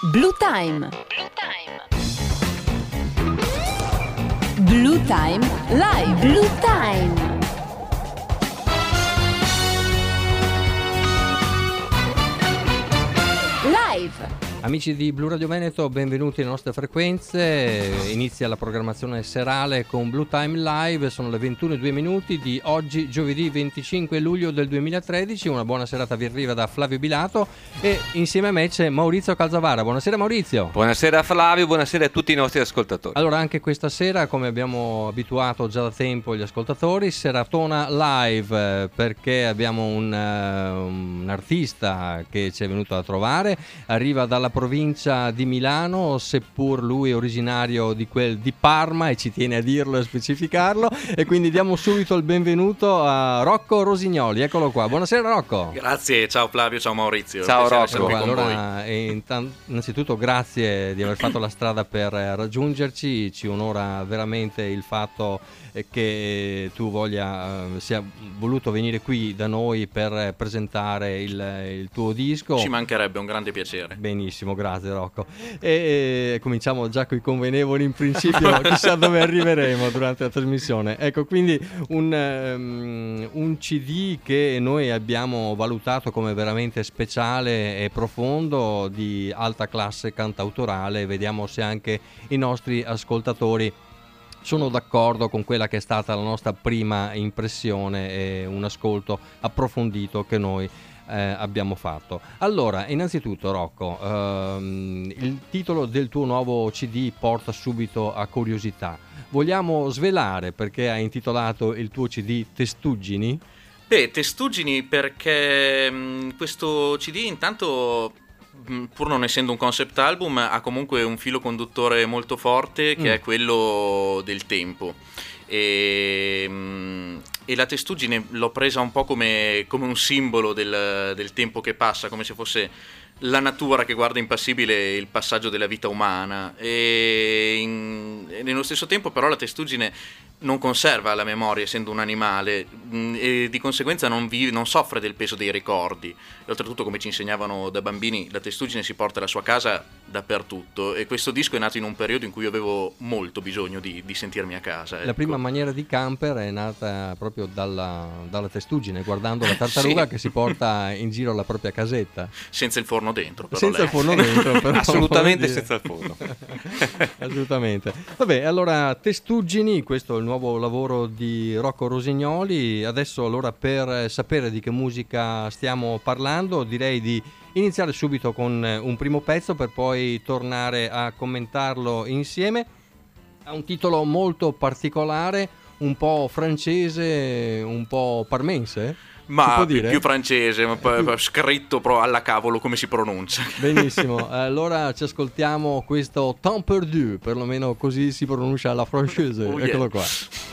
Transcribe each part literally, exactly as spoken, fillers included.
Blue Time. Blue Time Live. Blue Time. Live. Amici di Blu Radio Veneto, benvenuti alle nostre frequenze. Inizia la programmazione serale con Blue Time Live. Sono le ventuno e due minuti di oggi, giovedì venticinque luglio del duemilatredici. Una buona serata vi arriva da Flavio Bilato e insieme a me c'è Maurizio Calzavara. Buonasera Maurizio. Buonasera Flavio, buonasera a tutti i nostri ascoltatori. Allora, anche questa sera, come abbiamo abituato già da tempo gli ascoltatori, seratona live, perché abbiamo un, uh, un artista che ci è venuto a trovare. Arriva dalla provincia di Milano, seppur lui è originario di quel di Parma e ci tiene a dirlo e specificarlo, e quindi diamo subito il benvenuto a Rocco Rosignoli. Eccolo qua. Buonasera Rocco. Grazie, ciao Flavio, ciao Maurizio. Ciao Rocco. Allora, innanzitutto grazie di aver fatto la strada per raggiungerci, ci onora veramente il fatto che tu voglia sia voluto venire qui da noi per presentare il, il tuo disco. Ci mancherebbe, un grande piacere. Benissimo, grazie Rocco. E, e cominciamo già con i convenevoli in principio, chissà dove arriveremo durante la trasmissione. Ecco, quindi un, um, un C D che noi abbiamo valutato come veramente speciale e profondo, di alta classe cantautorale. Vediamo se anche i nostri ascoltatori sono d'accordo con quella che è stata la nostra prima impressione e un ascolto approfondito che noi eh, abbiamo fatto. Allora, innanzitutto Rocco, ehm, il titolo del tuo nuovo C D porta subito a curiosità. Vogliamo svelare perché hai intitolato il tuo C D Testuggini? Beh, Testuggini perché mh, questo C D intanto, pur non essendo un concept album, ha comunque un filo conduttore molto forte che mm. è quello del tempo, e, e la testuggine l'ho presa un po' come, come un simbolo del, del tempo che passa, come se fosse la natura che guarda impassibile il passaggio della vita umana, e, in, e nello stesso tempo però la testuggine non conserva la memoria, essendo un animale, e di conseguenza non, vive, non soffre del peso dei ricordi. E oltretutto, come ci insegnavano da bambini, la testuggine si porta la sua casa dappertutto, e questo disco è nato in un periodo in cui io avevo molto bisogno di, di sentirmi a casa. Ecco. La prima maniera di camper è nata proprio dalla, dalla testuggine, guardando la tartaruga sì. che si porta in giro la propria casetta. Senza il forno dentro, però. Senza lei. il forno dentro, però. Assolutamente senza il forno. Assolutamente. Vabbè, allora, Testuggini, questo è il nuovo lavoro di Rocco Rosignoli. Adesso, allora, per sapere di che musica stiamo parlando, direi di iniziare subito con un primo pezzo per poi tornare a commentarlo insieme. Ha un titolo molto particolare, un po' francese, un po' parmense. Ma più, più francese, ma più... scritto però alla cavolo come si pronuncia. Benissimo, allora ci ascoltiamo questo Temps perdu, perlomeno così si pronuncia alla francese. Oh, eccolo yeah. qua.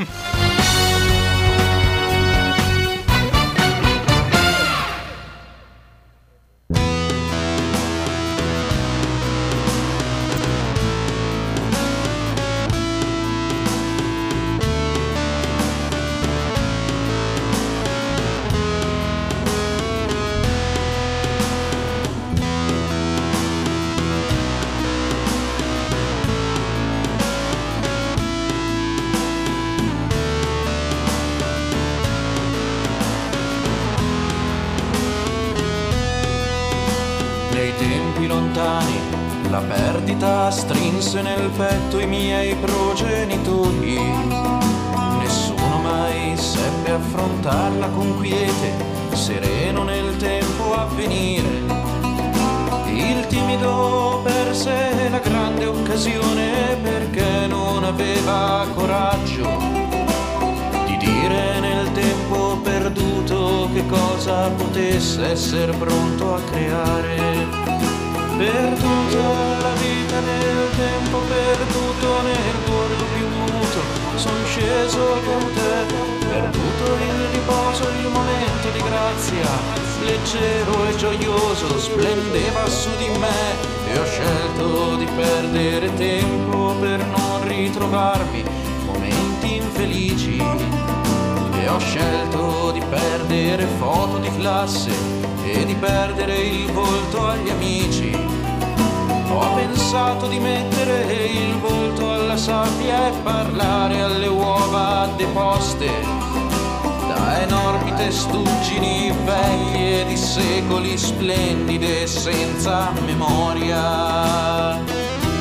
La perdita strinse nel petto i miei progenitori. Nessuno mai seppe affrontarla con quiete, sereno nel tempo a venire. Il timido perse la grande occasione perché non aveva coraggio di dire nel tempo perduto che cosa potesse essere pronto a creare. Perduto la vita nel tempo, perduto nel bordo più muto, son sceso con te, perduto il riposo, il momento di grazia, leggero e gioioso, splendeva su di me, e ho scelto di perdere tempo per non ritrovarmi momenti infelici, e ho scelto di perdere foto di classe e di perdere il volto agli amici. Ho pensato di mettere il volto alla sabbia e parlare alle uova deposte da enormi testuggini vecchie di secoli, splendide senza memoria.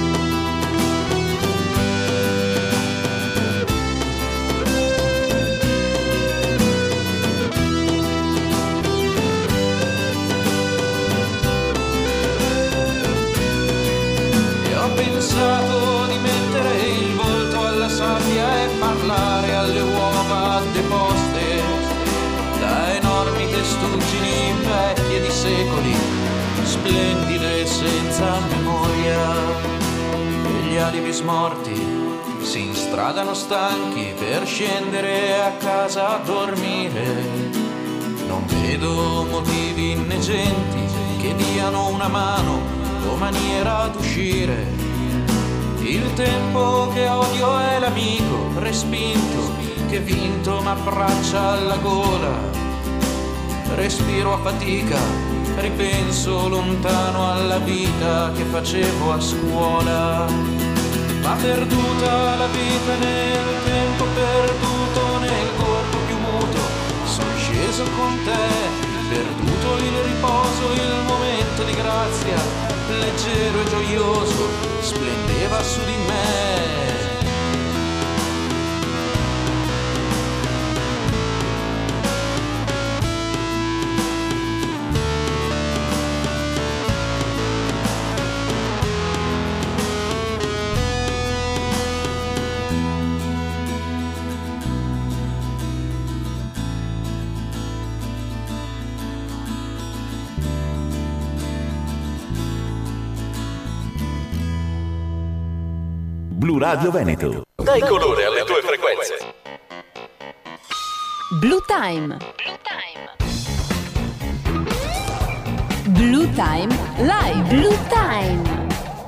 Ho pensato di mettere il volto alla sabbia e parlare alle uova deposte da enormi testuggini vecchie di secoli, splendide senza memoria. E gli alibi smorti si instradano stanchi per scendere a casa a dormire. Non vedo motivi innegenti che diano una mano o maniera d'uscire. Il tempo che odio è l'amico respinto che vinto m'abbraccia alla gola. Respiro a fatica, ripenso lontano alla vita che facevo a scuola. Ma perduta la vita nel tempo perduto, nel corpo più muto, sono sceso con te. Perduto il riposo, il momento di grazia, leggero e gioioso, splendeva su di me. Blu Radio Veneto. Dai colore alle tue frequenze. Blue Time. Blue Time Live. Blue Time.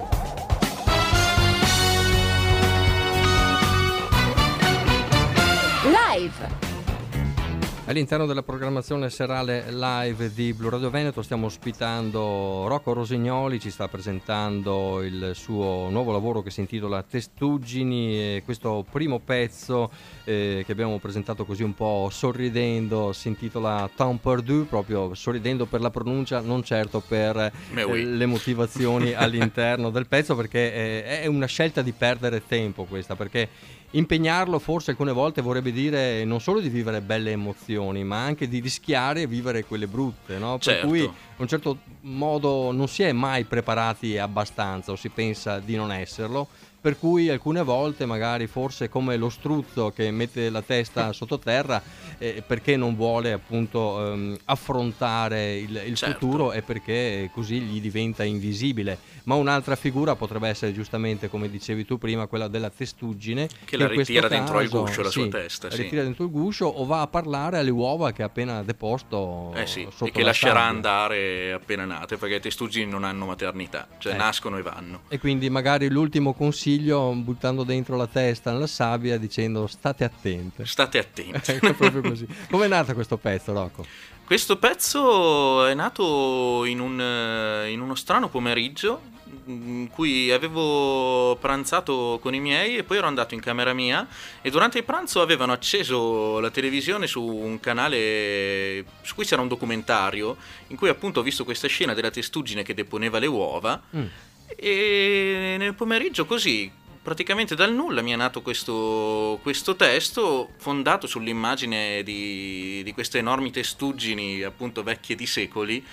Live. All'interno della programmazione serale live di Blu Radio Veneto stiamo ospitando Rocco Rosignoli, ci sta presentando il suo nuovo lavoro che si intitola Testuggini, e questo primo pezzo eh, che abbiamo presentato così un po' sorridendo si intitola Temps perdu, proprio sorridendo per la pronuncia, non certo per eh, oui. le motivazioni all'interno del pezzo, perché eh, è una scelta di perdere tempo questa, perché impegnarlo forse alcune volte vorrebbe dire non solo di vivere belle emozioni, ma anche di rischiare e vivere quelle brutte, no? Per certo. cui in un certo modo non si è mai preparati abbastanza, o si pensa di non esserlo, per cui alcune volte magari forse come lo struzzo che mette la testa sottoterra eh, perché non vuole appunto ehm, affrontare il, il certo. futuro, e perché così gli diventa invisibile. Ma un'altra figura potrebbe essere giustamente, come dicevi tu prima, quella della testuggine, che la ritira dentro caso, il guscio la sì, sua testa, la sì. ritira dentro il guscio o va a parlare alle uova che ha appena deposto eh sì, sotto e che la lascerà sabbia. andare appena nate, perché i testuggini non hanno maternità, cioè eh. nascono e vanno. E quindi magari l'ultimo consiglio, buttando dentro la testa nella sabbia, dicendo state attente. State attenti. Ecco, proprio così. Com'è nato questo pezzo, Rocco? Questo pezzo è nato in, un, in uno strano pomeriggio in cui avevo pranzato con i miei e poi ero andato in camera mia, e durante il pranzo avevano acceso la televisione su un canale su cui c'era un documentario in cui appunto ho visto questa scena della testuggine che deponeva le uova. mm. E nel pomeriggio così, praticamente dal nulla, mi è nato questo, questo testo fondato sull'immagine di, di queste enormi testuggini appunto vecchie di secoli,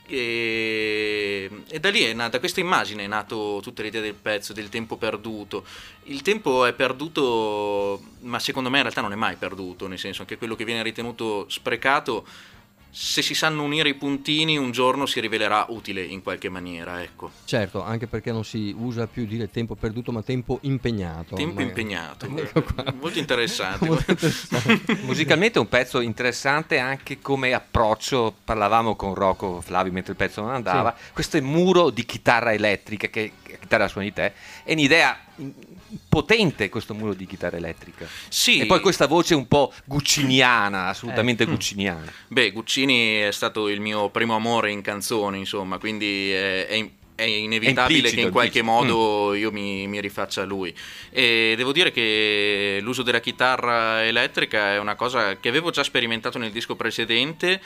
e, e da lì è nata questa immagine, è nato tutta l'idea del pezzo, del tempo perduto. Il tempo è perduto, ma secondo me in realtà non è mai perduto, nel senso che quello che viene ritenuto sprecato, se si sanno unire i puntini, un giorno si rivelerà utile in qualche maniera, ecco. Certo, anche perché non si usa più dire tempo perduto, ma tempo impegnato. Tempo magari. impegnato, Ecco molto interessante. Molto interessante. Musicalmente è un pezzo interessante anche come approccio, parlavamo con Rocco Flavio mentre il pezzo non andava, sì. Questo muro di chitarra elettrica, che la chitarra suoni di te, è un'idea potente, questo muro di chitarra elettrica. Sì. E poi questa voce un po' gucciniana, assolutamente eh. gucciniana. Beh, Guccini è stato il mio primo amore in canzone, insomma, quindi è, è è inevitabile è che in qualche implicito. modo io mi, mi rifaccia a lui. E devo dire che l'uso della chitarra elettrica è una cosa che avevo già sperimentato nel disco precedente,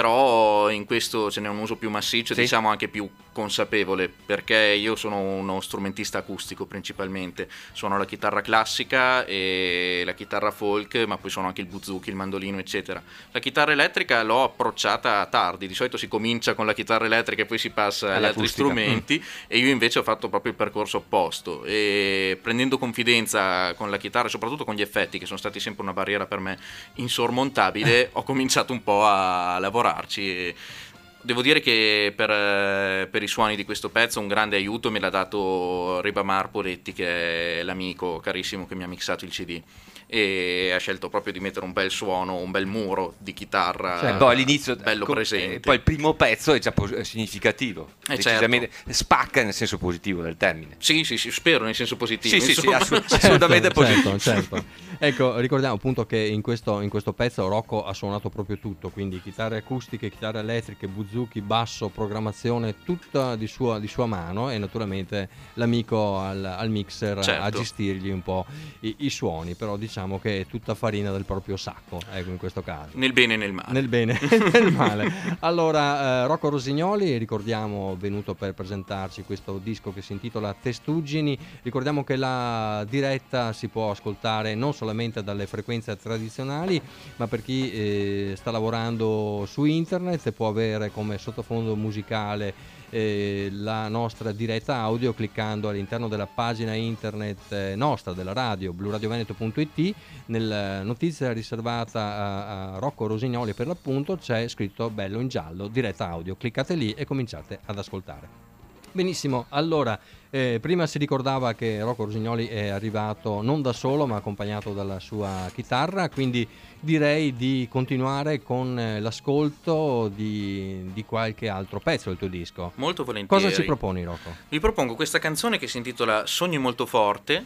però in questo ce n'è un uso più massiccio, Sì. diciamo anche più consapevole, perché io sono uno strumentista acustico principalmente, suono la chitarra classica e la chitarra folk, ma poi suono anche il buzuki, il mandolino, eccetera. La chitarra elettrica l'ho approcciata tardi, di solito si comincia con la chitarra elettrica e poi si passa agli altri All'acustica. strumenti, e io invece ho fatto proprio il percorso opposto, e prendendo confidenza con la chitarra e soprattutto con gli effetti, che sono stati sempre una barriera per me insormontabile, ho cominciato un po' a lavorarci. E devo dire che per, per i suoni di questo pezzo un grande aiuto me l'ha dato Ribamar Poletti, che è l'amico carissimo che mi ha mixato il C D, e ha scelto proprio di mettere un bel suono, un bel muro di chitarra, Certo. E poi all'inizio bello com- presente. e poi il primo pezzo è già pos- significativo, Eh, decisamente spacca nel senso positivo del termine. Sì, sì, sì, spero nel senso positivo. Sì, sì, sì, insomma. assolut- assolutamente positivo. Certo, certo. Ecco, ricordiamo appunto che in questo, in questo pezzo Rocco ha suonato proprio tutto, quindi chitarre acustiche, chitarre elettriche, buzuki, basso, programmazione, tutta di sua, di sua mano, e naturalmente l'amico al, al mixer Certo. a gestirgli un po' i, i suoni, però diciamo che è tutta farina del proprio sacco, ecco, in questo caso. Nel bene e nel male. Nel bene e nel male. Allora, eh, Rocco Rosignoli, ricordiamo, venuto per presentarci questo disco che si intitola Testuggini. Ricordiamo che la diretta si può ascoltare non solamente dalle frequenze tradizionali, ma per chi eh, sta lavorando su internet può avere come sottofondo musicale Eh, la nostra diretta audio cliccando all'interno della pagina internet eh, nostra della radio blu radio veneto punto it. Nella notizia riservata a, a Rocco Rosignoli per l'appunto c'è scritto bello in giallo diretta audio, cliccate lì e cominciate ad ascoltare. Benissimo, allora eh, prima si ricordava che Rocco Rosignoli è arrivato non da solo ma accompagnato dalla sua chitarra, quindi direi di continuare con eh, l'ascolto di, di qualche altro pezzo del tuo disco. Molto volentieri. Cosa ci proponi, Rocco? Vi propongo questa canzone che si intitola Sogni molto forte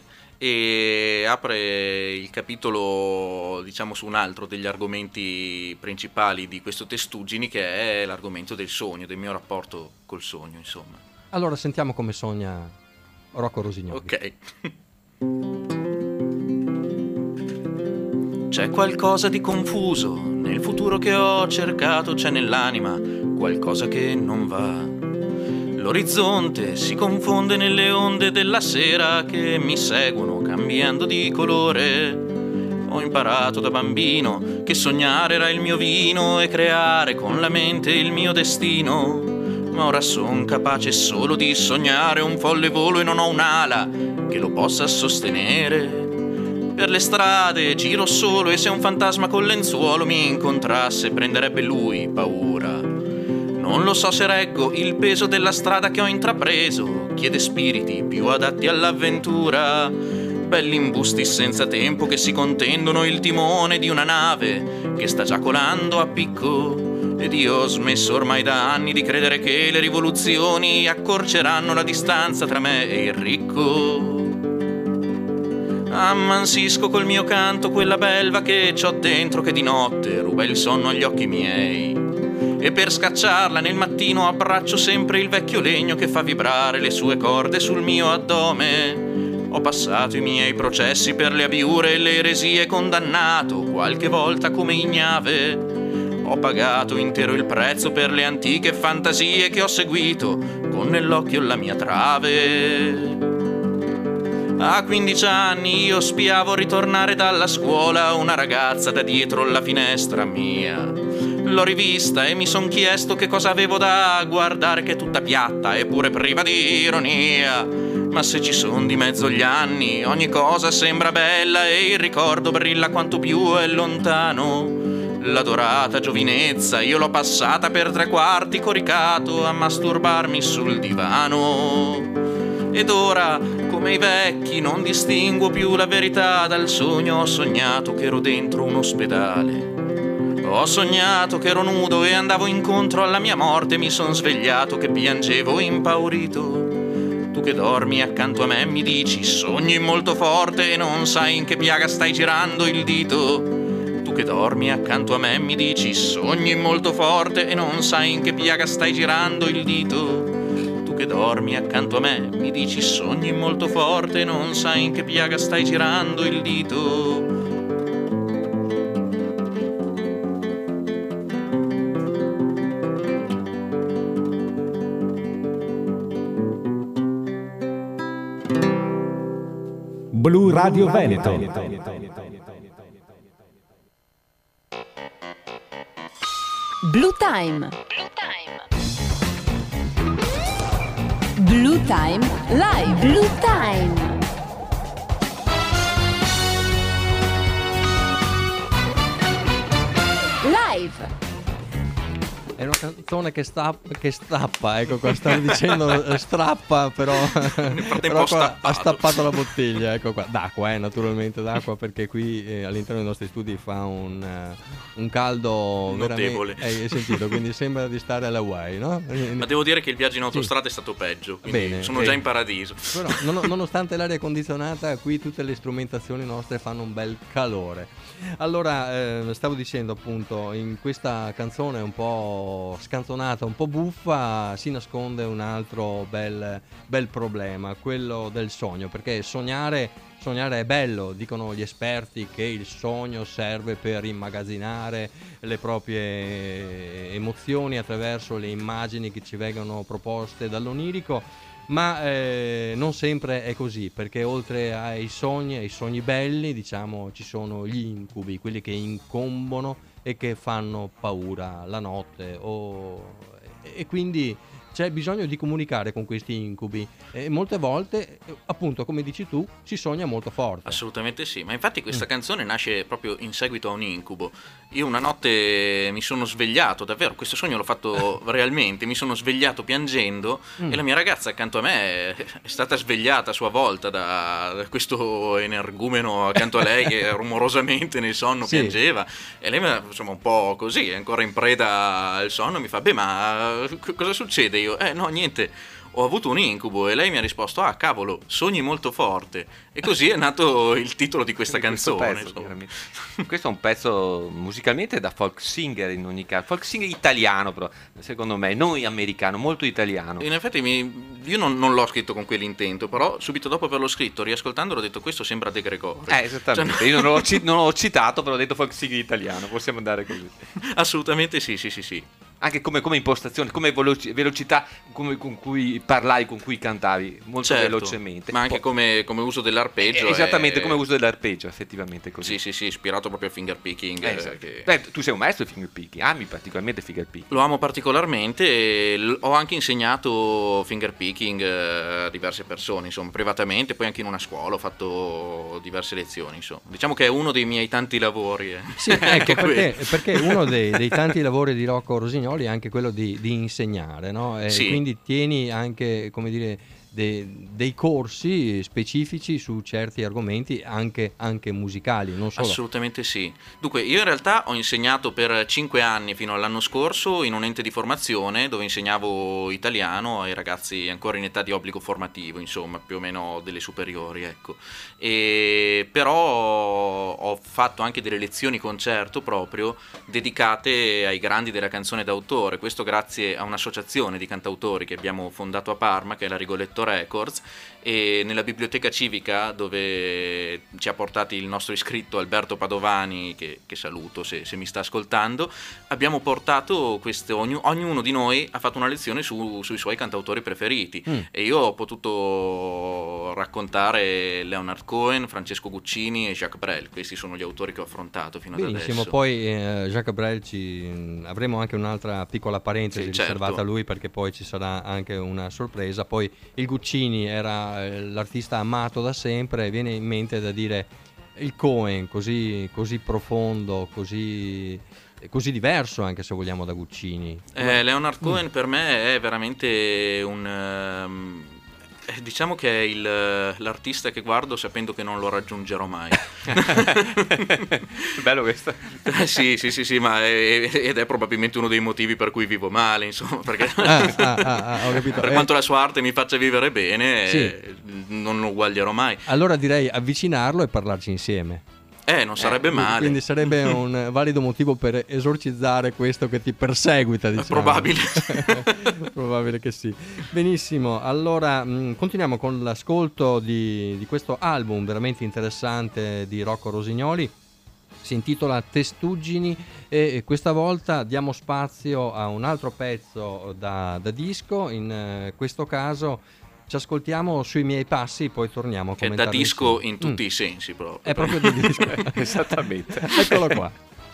e apre il capitolo, diciamo, su un altro degli argomenti principali di questo Testuggini, che è l'argomento del sogno, del mio rapporto col sogno, insomma. Allora sentiamo come sogna Rocco Rosignoli. Ok. C'è qualcosa di confuso nel futuro che ho cercato, c'è nell'anima qualcosa che non va. L'orizzonte si confonde nelle onde della sera che mi seguono cambiando di colore. Ho imparato da bambino che sognare era il mio vino e creare con la mente il mio destino. Ma ora son capace solo di sognare un folle volo e non ho un'ala che lo possa sostenere. Per le strade giro solo e se un fantasma col lenzuolo mi incontrasse prenderebbe lui paura. Non lo so se reggo il peso della strada che ho intrapreso, chiede spiriti più adatti all'avventura. Belli imbusti senza tempo che si contendono il timone di una nave che sta già colando a picco. Ed io ho smesso ormai da anni di credere che le rivoluzioni accorceranno la distanza tra me e il ricco. Ammansisco col mio canto quella belva che c'ho dentro che di notte ruba il sonno agli occhi miei. E per scacciarla nel mattino abbraccio sempre il vecchio legno che fa vibrare le sue corde sul mio addome. Ho passato i miei processi per le abiure e le eresie, condannato qualche volta come ignave. Ho pagato intero il prezzo per le antiche fantasie che ho seguito con nell'occhio la mia trave. A quindici anni io spiavo ritornare dalla scuola una ragazza da dietro la finestra mia. L'ho rivista e mi son chiesto che cosa avevo da guardare, che è tutta piatta e pure priva di ironia. Ma se ci son di mezzo gli anni ogni cosa sembra bella e il ricordo brilla quanto più è lontano. La dorata giovinezza io l'ho passata per tre quarti coricato a masturbarmi sul divano. Ed ora, come i vecchi, non distinguo più la verità dal sogno. Ho sognato che ero dentro un ospedale. Ho sognato che ero nudo e andavo incontro alla mia morte. Mi son svegliato che piangevo impaurito. Tu che dormi accanto a me mi dici sogni molto forte e non sai in che piaga stai girando il dito. Tu che dormi accanto a me mi dici sogni molto forte e non sai in che piaga stai girando il dito. Tu tu che dormi accanto a me, mi dici sogni molto forte, non sai in che piaga stai girando il dito. Blu Radio Veneto. Blue Time. Blue Time Live. Blue Time. Live. È una canzone che, sta, che stappa, ecco qua, stavo dicendo eh, strappa, però, però qua stappato. ha stappato la bottiglia, ecco qua, d'acqua, eh, naturalmente d'acqua, perché qui eh, all'interno dei nostri studi fa un, uh, un caldo notevole. veramente, eh, hai sentito, quindi sembra di stare alla Hawaii, no? Ma devo dire che il viaggio in autostrada sì. è stato peggio, quindi Bene, sono bene. già in paradiso. Però non, nonostante l'aria condizionata, qui tutte le strumentazioni nostre fanno un bel calore. Allora, eh, stavo dicendo appunto, in questa canzone un po' scanzonata, un po' buffa, si nasconde un altro bel, bel problema, quello del sogno, perché sognare, sognare è bello, dicono gli esperti che il sogno serve per immagazzinare le proprie emozioni attraverso le immagini che ci vengono proposte dall'onirico. Ma eh, non sempre è così, perché oltre ai sogni, ai sogni belli, diciamo, ci sono gli incubi, quelli che incombono e che fanno paura la notte, o... e quindi c'è bisogno di comunicare con questi incubi e molte volte, appunto, come dici tu, si sogna molto forte. Assolutamente sì, ma infatti questa Mm. canzone nasce proprio in seguito a un incubo. Io una notte mi sono svegliato, davvero, questo sogno l'ho fatto realmente, mi sono svegliato piangendo Mm. e la mia ragazza accanto a me è stata svegliata a sua volta da, da questo energumeno accanto a lei che rumorosamente nel sonno Sì. piangeva, e lei, insomma, un po' così, ancora in preda al sonno, mi fa: beh, ma c- cosa succede? Io, eh no, niente, ho avuto un incubo. E lei mi ha risposto: ah, cavolo, sogni molto forte. E così è nato il titolo di questa Questo canzone, pezzo, insomma. veramente. Questo è un pezzo musicalmente da folk singer, in ogni caso, folk singer italiano, però secondo me, non americano, molto italiano. In effetti mi- io non, non l'ho scritto con quell'intento, però subito dopo averlo scritto, riascoltandolo, ho detto: questo sembra De Gregori. Eh, esattamente. Cioè, Io non l'ho, ci- non l'ho citato, però ho detto folk singer italiano, possiamo andare così. assolutamente sì, sì, sì, sì. Anche come, come impostazione, come veloci- velocità come con cui parlavi, con cui cantavi, molto Certo, velocemente. ma anche Poi- come, come uso dell'arpeggio. Eh, esattamente è- come uso dell'arpeggio, effettivamente così. Sì, sì, sì, ispirato proprio a finger picking. Eh, eh, esatto. che- Beh, tu sei un maestro di finger picking, ami particolarmente finger picking. Lo amo particolarmente e l- ho anche insegnato finger picking eh, a diverse persone, insomma, privatamente, poi anche in una scuola ho fatto diverse lezioni, insomma. Diciamo che è uno dei miei tanti lavori. eh. Sì, ecco, Anche perché, quello. perché uno dei, dei tanti lavori di Rocco Rosignoli è anche quello di, di insegnare, no? E Sì. quindi tieni anche, come dire, de- dei corsi specifici su certi argomenti, anche, anche musicali, non solo. Assolutamente sì. Dunque, io in realtà ho insegnato per cinque anni fino all'anno scorso in un ente di formazione dove insegnavo italiano ai ragazzi ancora in età di obbligo formativo, insomma, più o meno delle superiori, ecco. E però ho fatto anche delle lezioni concerto proprio dedicate ai grandi della canzone d'autore, questo grazie a un'associazione di cantautori che abbiamo fondato a Parma, che è la Rigoletto Records, e nella biblioteca civica dove ci ha portati il nostro iscritto Alberto Padovani, che, che saluto se, se mi sta ascoltando, abbiamo portato queste, ogni- ognuno di noi ha fatto una lezione su- sui suoi cantautori preferiti. Mm. E io ho potuto raccontare Leonard Cohen, Francesco Guccini e Jacques Brel. Questi sono gli autori che ho affrontato fino ad Benissimo, adesso. poi eh, Jacques Brel ci avremo anche un'altra piccola parentesi Sì, certo. riservata a lui, perché poi ci sarà anche una sorpresa. Poi il Guccini era eh, l'artista amato da sempre, e viene in mente da dire il Cohen, così, così profondo, così, così diverso anche, se vogliamo, da Guccini. Eh, Leonard Mm. Cohen per me è veramente un... ehm, eh, diciamo che è il, l'artista che guardo sapendo che non lo raggiungerò mai. Bello questo. Eh, sì, sì, sì, sì, ma è, ed è probabilmente uno dei motivi per cui vivo male, insomma, perché Ah, ah, ah, ah, ho capito. per Eh, quanto la sua arte mi faccia vivere bene, Sì. eh, non lo uguaglierò mai. Allora direi avvicinarlo e parlarci insieme. Eh, non sarebbe Eh, male. Quindi sarebbe un valido motivo per esorcizzare questo che ti perseguita, diciamo. Probabile. Probabile che sì. Benissimo, allora mh, continuiamo con l'ascolto di, di questo album veramente interessante di Rocco Rosignoli. Si intitola Testuggini e questa volta diamo spazio a un altro pezzo da, da disco. In eh, questo caso ci ascoltiamo Sui miei passi, poi torniamo a Che è da commentarlo disco insieme. in tutti Mm. i sensi proprio. È proprio da disco. Esattamente. Eccolo qua.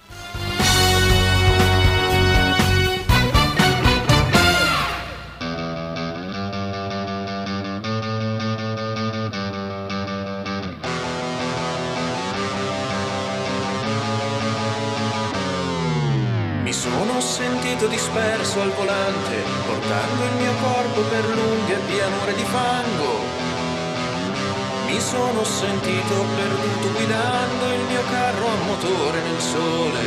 Mi sono sentito disperso al volante, portando il mio corpo per lunghe pianure di fango. Mi sono sentito perduto guidando il mio carro a motore nel sole.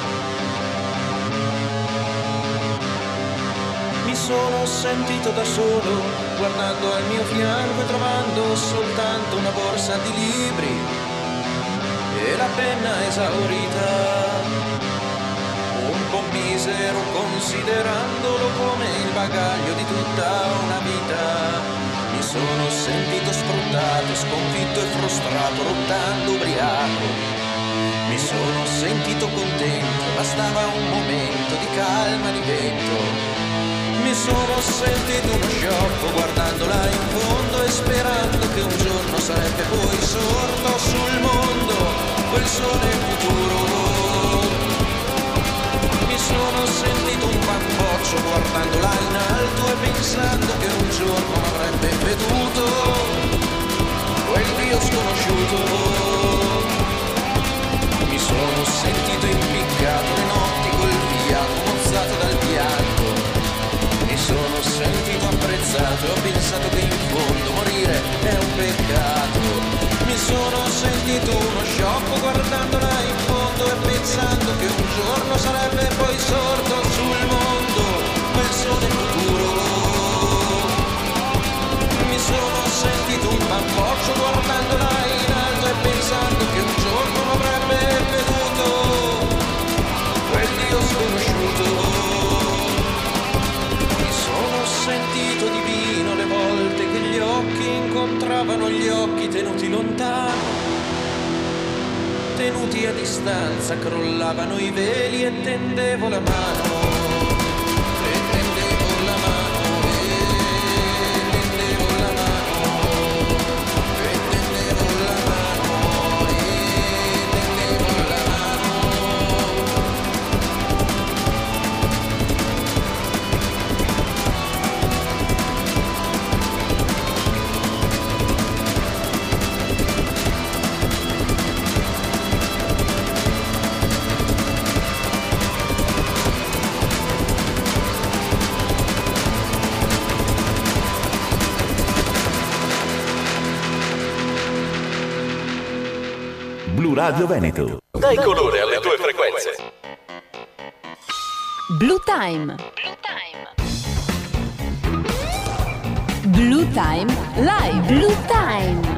Mi sono sentito da solo, guardando al mio fianco e trovando soltanto una borsa di libri e la penna esaurita. Un po' misero considerandolo come il bagaglio di tutta una vita. Mi sono sentito sfruttato, sconfitto e frustrato, rottando ubriaco. Mi sono sentito contento, bastava un momento di calma, di vento. Mi sono sentito uno sciocco guardandola in fondo e sperando che un giorno sarebbe poi sorto sul mondo quel sole futuro. Mi sono sentito un bamboccio guardandola in alto e pensando che un giorno m'avrebbe veduto quel Dio sconosciuto. Mi sono sentito impiccato le notti col fiato mozzato dal pianto. Mi sono sentito apprezzato e ho pensato che in fondo morire è un peccato. Mi sono sentito uno sciocco guardandola in fondo e pensando che un giorno sarebbe poi sorto sul mondo quel sole futuro. Mi sono sentito un bamboccio guardandola in alto e pensando che un giorno m'avrebbe veduto quel Dio sconosciuto. Mi sono sentito divino le volte che gli occhi incontravano gli occhi tenuti lontano. Tenuti a distanza crollavano i veli e tendevo la mano. E tendevo la mano. E tendevo la mano. E tendevo la mano. E tendevo la mano. Blu Radio Veneto. Dai colore alle tue frequenze. Blue Time. Blue Time Live. Blue Time.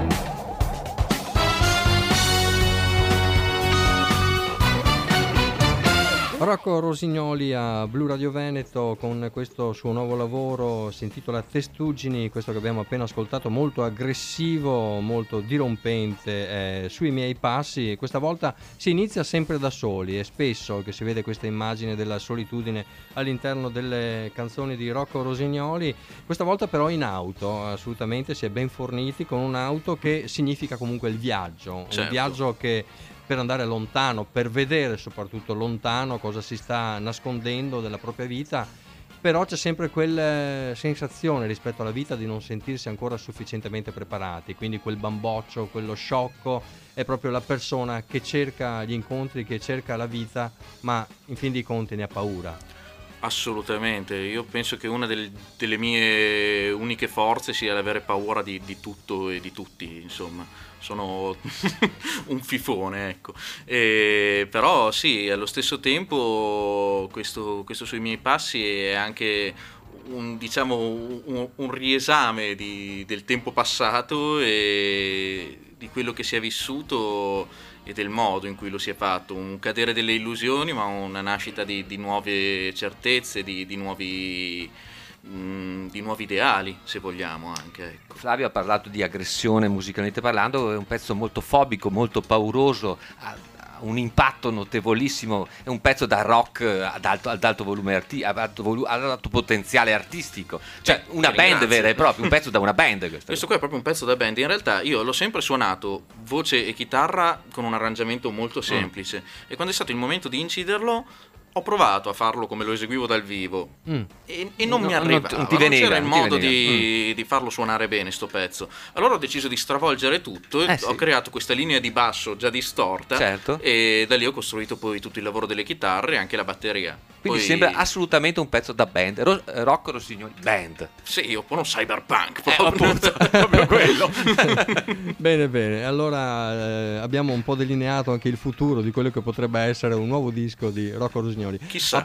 Rocco Rosignoli a Blu Radio Veneto con questo suo nuovo lavoro, si intitola Testuggini, questo che abbiamo appena ascoltato, molto aggressivo, molto dirompente, eh, Sui miei passi. Questa volta si inizia sempre da soli, è spesso che si vede questa immagine della solitudine all'interno delle canzoni di Rocco Rosignoli, questa volta però in auto, assolutamente si è ben forniti con un'auto che significa comunque il viaggio, Certo. un viaggio che per andare lontano, per vedere soprattutto lontano cosa si sta nascondendo della propria vita, però c'è sempre quella sensazione rispetto alla vita di non sentirsi ancora sufficientemente preparati, quindi quel bamboccio, quello sciocco è proprio la persona che cerca gli incontri, che cerca la vita, ma in fin dei conti ne ha paura. Assolutamente, io penso che una del- delle mie uniche forze sia l'avere paura di, di tutto e di tutti, insomma, sono un fifone, ecco. E, però sì, allo stesso tempo questo, questo Sui miei passi è anche un, diciamo, un, un riesame di- del tempo passato e di quello che si è vissuto e del modo in cui lo si è fatto, un cadere delle illusioni ma una nascita di, di nuove certezze, di, di nuovi mh, di nuovi ideali, se vogliamo anche, ecco. Flavio ha parlato di aggressione musicalmente parlando, è un pezzo molto fobico, molto pauroso, ha un impatto notevolissimo, è un pezzo da rock ad alto, ad alto volume arti- ad, alto volu- ad alto potenziale artistico, cioè una Ti band ringrazio. vera e propria, un pezzo da una band. Questo, Questo qua è proprio un pezzo da band. In realtà io l'ho sempre suonato voce e chitarra con un arrangiamento molto semplice, mm. e quando è stato il momento di inciderlo ho provato a farlo come lo eseguivo dal vivo, mm. e, e non no, mi arrivava, non ti veniva, non c'era il non ti modo veniva. di, Mm. di farlo suonare bene sto pezzo. Allora ho deciso di stravolgere tutto e Eh sì. ho creato questa linea di basso già distorta, Certo. e da lì ho costruito poi tutto il lavoro delle chitarre e anche la batteria. Quindi Poi- sembra assolutamente un pezzo da band, Ro- Rocco Rossignoli band. Sì, oppure un cyberpunk, Eh, proprio. appunto, proprio quello. Bene, bene, allora eh, abbiamo un po' delineato anche il futuro di quello che potrebbe essere un nuovo disco di Rocco Rossignoli. Chissà.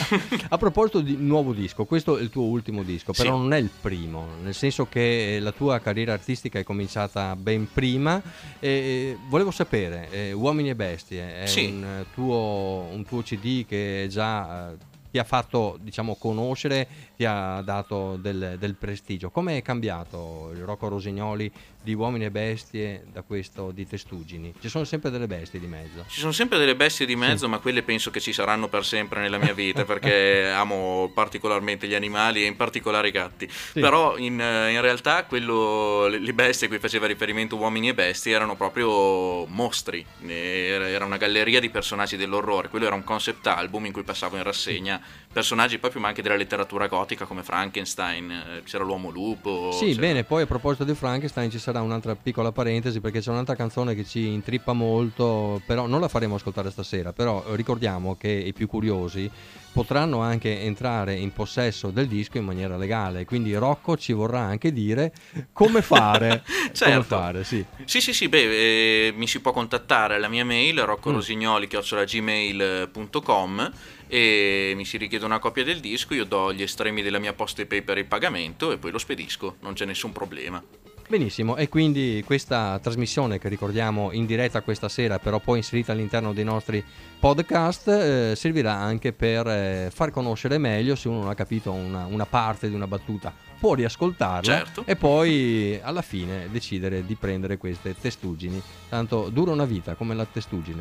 A proposito di nuovo disco, questo è il tuo ultimo disco, però Sì. non è il primo, nel senso che la tua carriera artistica è cominciata ben prima, e volevo sapere, eh, Uomini e Bestie è Sì. un, eh, tuo, un tuo C D che già eh, ti ha fatto, diciamo, conoscere, ti ha dato del, del prestigio. Come è cambiato il Rocco Rossignoli di Uomini e Bestie da questo di Testuggini? Ci sono sempre delle bestie di mezzo. Ci sono sempre delle bestie di mezzo, sì. Ma quelle penso che ci saranno per sempre nella mia vita, perché amo particolarmente gli animali e in particolare i gatti. Sì. Però in, in realtà quello, le bestie a cui faceva riferimento Uomini e Bestie erano proprio mostri, era una galleria di personaggi dell'orrore. Quello era un concept album in cui passavo in rassegna personaggi proprio ma anche della letteratura gotica come Frankenstein, c'era l'uomo lupo. Sì, c'era... bene, poi a proposito di Frankenstein ci sarà un'altra piccola parentesi, perché c'è un'altra canzone che ci intrippa molto, però non la faremo ascoltare stasera, però ricordiamo che i più curiosi potranno anche entrare in possesso del disco in maniera legale, quindi Rocco ci vorrà anche dire come fare. Certo. Come fare, sì. Sì, sì, sì, beh, eh, mi si può contattare alla mia mail roccorosignoli chiocciola gmail punto com e mi si richiede una copia del disco, io do gli estremi della mia posta e pay per il pagamento e poi lo spedisco, non c'è nessun problema. Benissimo, e quindi questa trasmissione che ricordiamo in diretta questa sera, però poi inserita all'interno dei nostri podcast, eh, servirà anche per eh, far conoscere meglio, se uno non ha capito una, una parte di una battuta può riascoltarla, certo. E poi alla fine decidere di prendere queste testuggini, tanto dura una vita come la testuggine.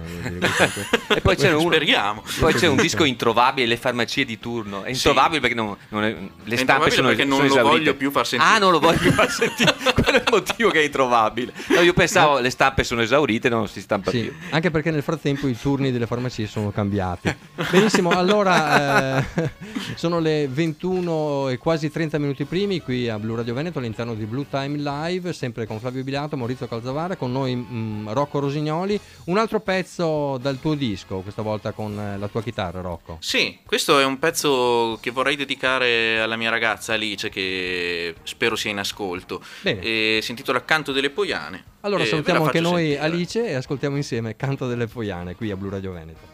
E poi c'è, un, speriamo. Poi c'è un disco introvabile, le farmacie di turno. È introvabile, sì. Perché non, non è, le è stampe sono, perché non sono lo esaurite. voglio più far sentire. Ah, non lo voglio più far sentire. Quello è il motivo che è introvabile. No, io pensavo le stampe sono esaurite, non si stampa sì, più. Anche perché nel frattempo i turni delle farmacie sono cambiati. Benissimo, allora eh, sono le ventuno e quasi trenta minuti primi qui a Blu Radio Veneto all'interno di Blue Time Live, sempre con Flavio Bilato, Maurizio Calzavara, con noi mh, Rocco Rossignoli. Un altro pezzo dal tuo disco, questa volta con eh, la tua chitarra, Rocco. Sì, questo è un pezzo che vorrei dedicare alla mia ragazza Alice, che spero sia in ascolto. Bene. E si intitola Canto delle Poiane. Allora e salutiamo anche noi sentire. Alice e ascoltiamo insieme Canto delle Poiane qui a Blu Radio Veneto.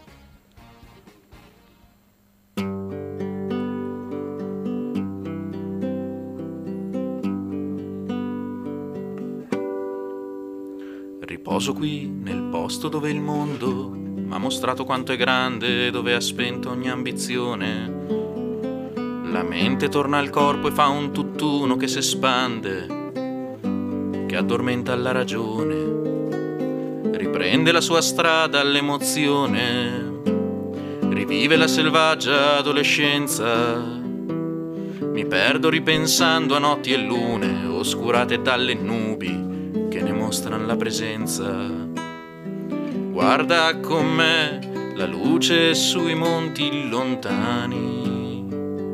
Riposo qui nel posto dove il mondo m'ha mostrato quanto è grande, dove ha spento ogni ambizione. La mente torna al corpo e fa un tutt'uno che s'espande, che addormenta la ragione, riprende la sua strada all'emozione, rivive la selvaggia adolescenza. Mi perdo ripensando a notti e lune oscurate dalle nubi che ne mostrano la presenza. Guarda con me la luce sui monti lontani,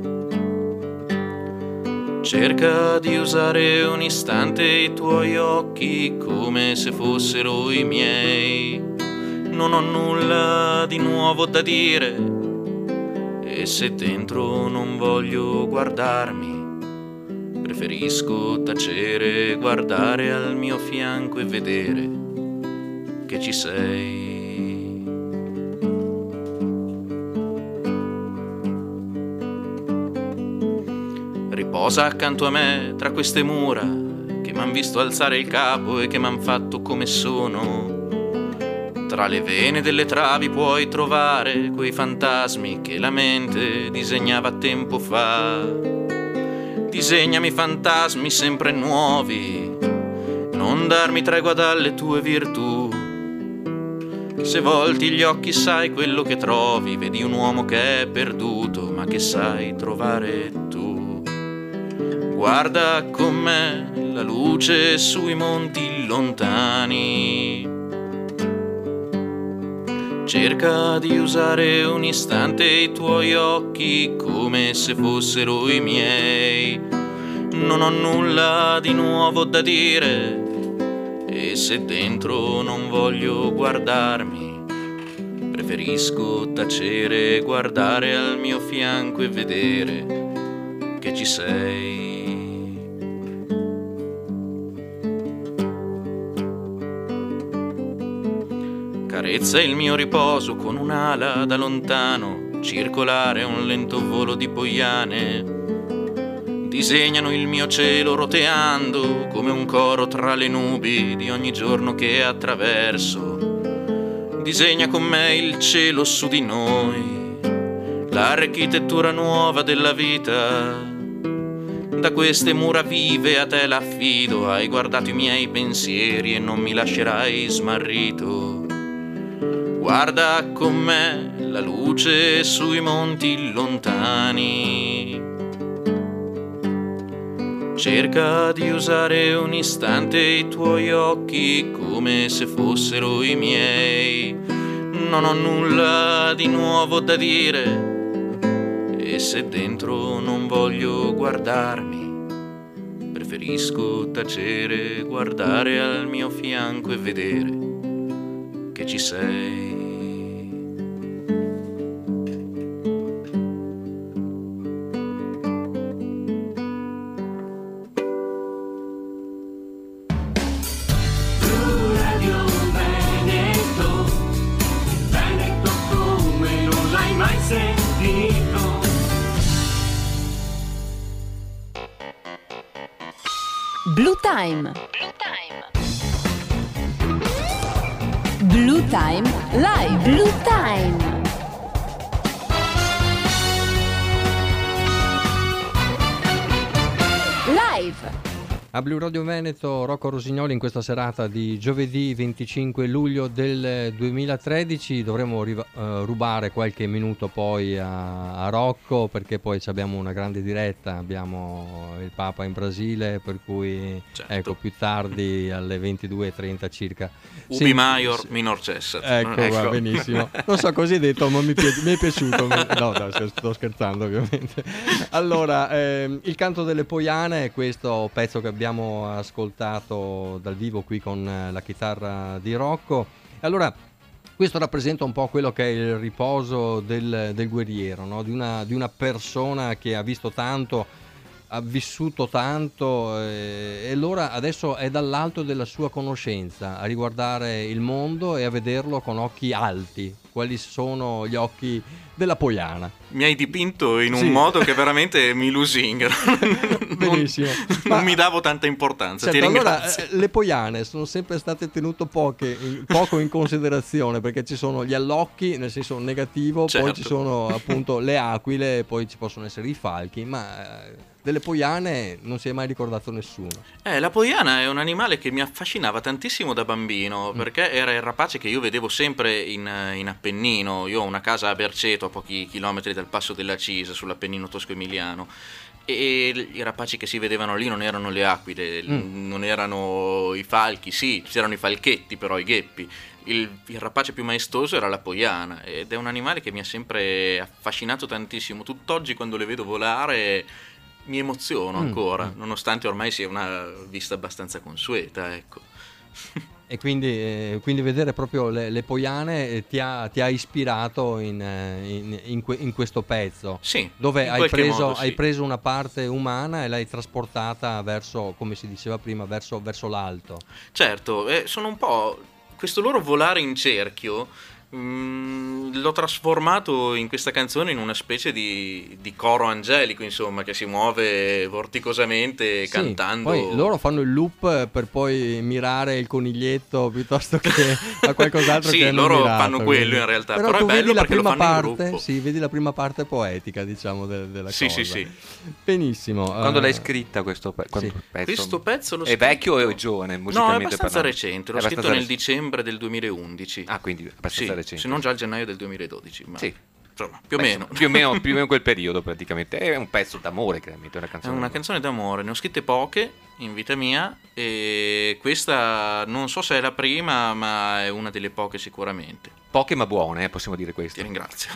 cerca di usare un istante i tuoi occhi come se fossero i miei. Non ho nulla di nuovo da dire e se dentro non voglio guardarmi, preferisco tacere, guardare al mio fianco e vedere che ci sei. Riposa accanto a me tra queste mura che m'han visto alzare il capo e che m'han fatto come sono. Tra le vene delle travi puoi trovare quei fantasmi che la mente disegnava tempo fa. Disegnami fantasmi sempre nuovi, non darmi tregua dalle tue virtù. Se volti gli occhi sai quello che trovi, vedi un uomo che è perduto ma che sai trovare tu. Guarda con me la luce sui monti lontani. Cerca di usare un istante i tuoi occhi come se fossero i miei. Non ho nulla di nuovo da dire e se dentro non voglio guardarmi, preferisco tacere, guardare al mio fianco e vedere che ci sei. Carezza il mio riposo con un'ala da lontano, circolare un lento volo di poiane. Disegnano il mio cielo roteando come un coro tra le nubi di ogni giorno che attraverso. Disegna con me il cielo su di noi, l'architettura nuova della vita. Da queste mura vive a te l'affido, hai guardato i miei pensieri e non mi lascerai smarrito. Guarda con me la luce sui monti lontani. Cerca di usare un istante i tuoi occhi come se fossero i miei. Non ho nulla di nuovo da dire e se dentro non voglio guardarmi, preferisco tacere, guardare al mio fianco e vedere che ci sei. Blue Time. Blue Time Live. Blue Time. Live. A Blu Radio Veneto, Rocco Rosignoli in questa serata di giovedì venticinque luglio del duemilatredici. Dovremo riva- uh, rubare qualche minuto poi a, a Rocco, perché poi abbiamo una grande diretta, abbiamo il Papa in Brasile, per cui certo. Ecco, più tardi alle ventidue e trenta circa. Ubi Sì, Maior, sì. minor cessat. Ecco, ecco. va benissimo. Non so così detto, ma mi, pi- mi è piaciuto. Mi- no, no, sto scherzando ovviamente. Allora, ehm, il canto delle Poiane, questo pezzo che abbiamo ascoltato dal vivo qui con eh, la chitarra di Rocco. Allora, questo rappresenta un po' quello che è il riposo del, del guerriero, no? Di una, di una persona che ha visto tanto, ha vissuto tanto eh, e allora adesso è dall'alto della sua conoscenza a riguardare il mondo e a vederlo con occhi alti. Quali sono gli occhi della Poiana? Mi hai dipinto in un Sì. modo che veramente mi lusinga. Benissimo. Non, Ma- non mi davo tanta importanza, Certo, ti allora ringrazio. eh, le Poiane sono sempre state tenute poche, in- poco in considerazione, perché ci sono gli allocchi nel senso negativo, poi Certo. ci sono appunto le aquile, poi ci possono essere i falchi, ma eh, delle Poiane non si è mai ricordato nessuno. Eh, la Poiana è un animale che mi affascinava tantissimo da bambino, Mm. perché era il rapace che io vedevo sempre in, in Appennino. Io ho una casa a Berceto, a pochi chilometri dal passo della Cisa, sull'Appennino tosco-emiliano. E i rapaci che si vedevano lì non erano le aquile, Mm. non erano i falchi, sì, c'erano i falchetti, però i gheppi. Il, il rapace più maestoso era la Poiana ed è un animale che mi ha sempre affascinato tantissimo. Tutt'oggi quando le vedo volare mi emoziono Mm, ancora, mm. nonostante ormai sia una vista abbastanza consueta, ecco. E quindi, eh, quindi vedere proprio le, le Poiane eh, ti, ha, ti ha ispirato in, eh, in, in, que- in questo pezzo, Sì, dove in hai qualche preso, modo, sì. hai preso una parte umana e l'hai trasportata verso, come si diceva prima, verso, verso l'alto. Certo, eh, sono un po' questo loro volare in cerchio Mm, l'ho trasformato in questa canzone in una specie di, di coro angelico, insomma, che si muove vorticosamente Sì, cantando. poi loro fanno il loop per poi mirare il coniglietto piuttosto che a qualcos'altro Sì, che hanno loro mirato, fanno quello quindi. in realtà, Però, però è tu bello vedi la perché lo prima fanno in parte, gruppo. sì, vedi la prima parte poetica, diciamo, de- della Sì, cosa. sì, sì. Benissimo. Quando eh, l'hai scritta questo pe- quando- sì. pezzo? Questo pezzo l'ho È scritto- vecchio o è giovane? No, è musicalmente abbastanza parlando? recente, l'ho È scritto abbastanza nel recente. dicembre del duemilaundici. Ah, quindi abbastanza Sì, recente. se non già il gennaio del duemiladodici, ma Sì. insomma, più o Beh, meno. insomma, più o meno più o meno quel periodo praticamente. È un pezzo d'amore, chiaramente, una È canzone. una canzone d'amore, ne ho scritte poche in vita mia e questa non so se è la prima, ma è una delle poche sicuramente. Poche ma buone, eh, possiamo dire questo. Ti ringrazio.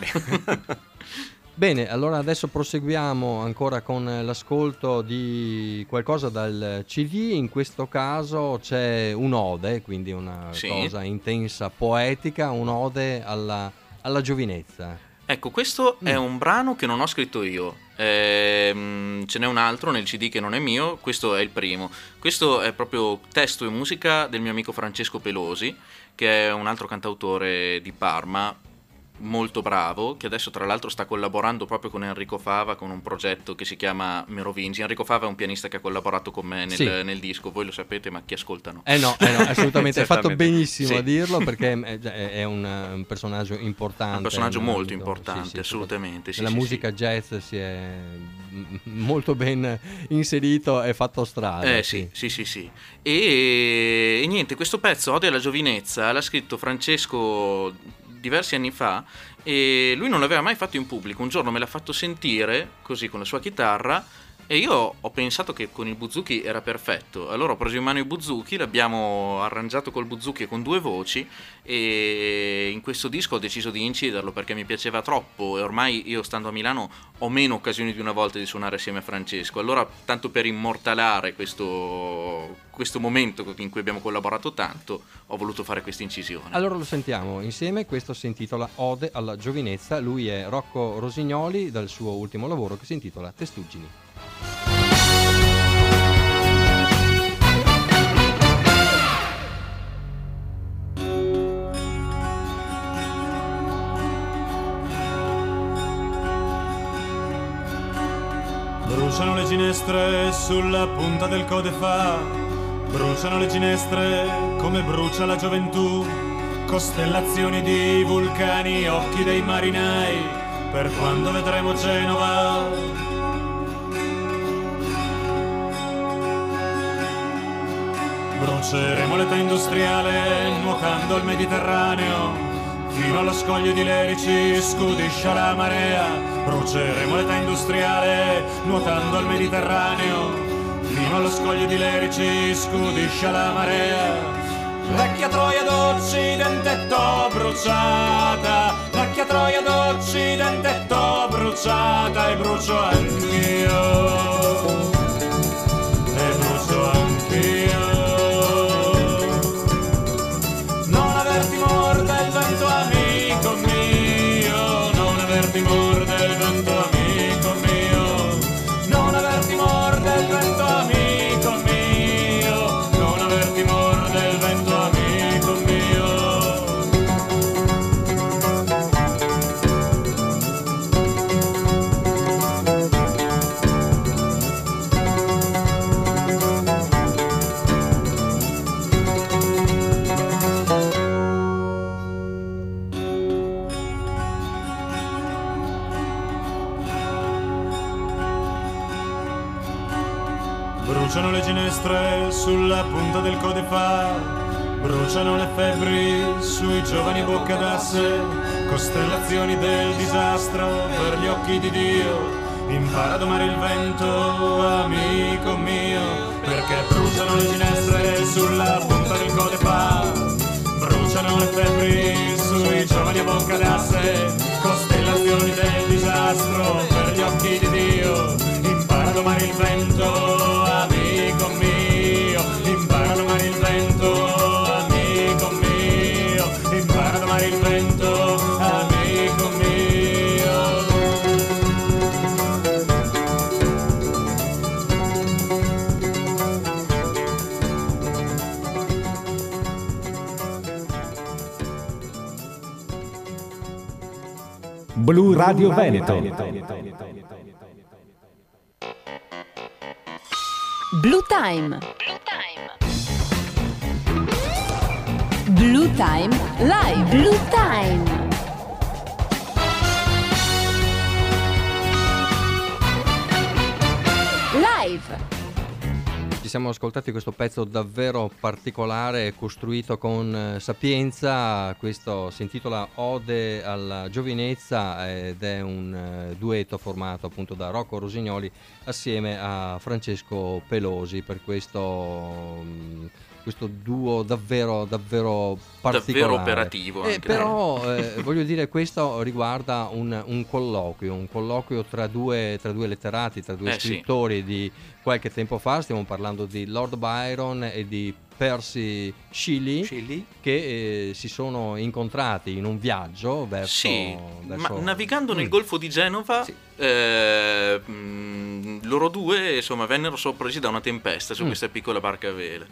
Bene, allora adesso proseguiamo ancora con l'ascolto di qualcosa dal C D. In questo caso c'è un'ode, quindi una Sì. cosa intensa, poetica, un'ode alla, alla giovinezza. Ecco, questo Mm. è un brano che non ho scritto io. Ehm, ce n'è un altro nel C D che non è mio, questo è il primo. Questo è proprio testo e musica del mio amico Francesco Pelosi, che è un altro cantautore di Parma, molto bravo, che adesso tra l'altro sta collaborando proprio con Enrico Fava con un progetto che si chiama Merovingi. Enrico Fava è un pianista che ha collaborato con me nel, Sì. nel disco, voi lo sapete, ma chi ascoltano? Eh no, eh no, assolutamente, hai fatto Certamente. benissimo Sì. a dirlo perché è, è un, un personaggio importante. Un personaggio nel- molto sì, importante, sì, assolutamente. Sì, nella sì, musica sì. jazz si è m- molto ben inserito e fatto strada. Eh sì, sì, sì, sì. E, e niente, questo pezzo, Ode alla giovinezza, l'ha scritto Francesco diversi anni fa e lui non l'aveva mai fatto in pubblico. Un giorno me l'ha fatto sentire così con la sua chitarra e io ho pensato che con il buzuki era perfetto. Allora ho preso in mano il buzuki, l'abbiamo arrangiato col buzuki e con due voci e in questo disco ho deciso di inciderlo perché mi piaceva troppo e ormai io stando a Milano ho meno occasioni di una volta di suonare assieme a Francesco. Allora, tanto per immortalare questo, questo momento in cui abbiamo collaborato tanto, ho voluto fare questa incisione. Allora lo sentiamo insieme, questo si intitola Ode alla giovinezza, lui è Rocco Rosignoli dal suo ultimo lavoro che si intitola Testuggini. Bruciano le ginestre sulla punta del Codefa, bruciano le ginestre come brucia la gioventù, costellazioni di vulcani, occhi dei marinai, per quando vedremo Genova. Bruceremo l'età industriale nuotando il Mediterraneo, fino allo scoglio di Lerici scudiscia la marea. Bruceremo l'età industriale nuotando al Mediterraneo, fino allo scoglio di Lerici scudiscia la marea. Vecchia Troia d'Occidente t'ho bruciata, vecchia Troia d'Occidente t'ho bruciata e brucio anch'io, e brucio anch'io. Non aver timore del vento, amico mio, non aver timore del vento, amico mio, non aver timore del vento, amico mio, non aver timore del vento, amico mio. Bruciano le ginestre sulla punta del Codefa, bruciano le febbri sui giovani bocca d'asse, costellazioni del disastro per gli occhi di Dio. Impara a domare il vento, amico mio, perché bruciano le ginestre sulla punta del Codefa, bruciano le febbri sui giovani a bocca d'asse, costellazioni del disastro per gli occhi di Dio. Impara a domare il vento, amico mio, impara a domare il vento, amico mio, impara a domare il vento, amico mio. Blu Radio Veneto. Blue Time. Blue Time Live. Blue Time. Live. Ci siamo ascoltati questo pezzo davvero particolare, costruito con sapienza. Questo si intitola Ode alla giovinezza ed è un uh, duetto formato appunto da Rocco Rosignoli assieme a Francesco Pelosi per questo, um, questo duo davvero davvero particolare. Davvero operativo anche. Eh, però eh, voglio dire, questo riguarda un, un colloquio, un colloquio tra due, tra due letterati, tra due eh, scrittori sì. di qualche tempo fa. Stiamo parlando di Lord Byron e di Percy Shelley, Shelley? che eh, si sono incontrati in un viaggio verso... Sì, verso... ma navigando nel Mm. Golfo di Genova, Sì. eh, mh, loro due insomma vennero sorpresi da una tempesta su Mm. questa piccola barca a vela.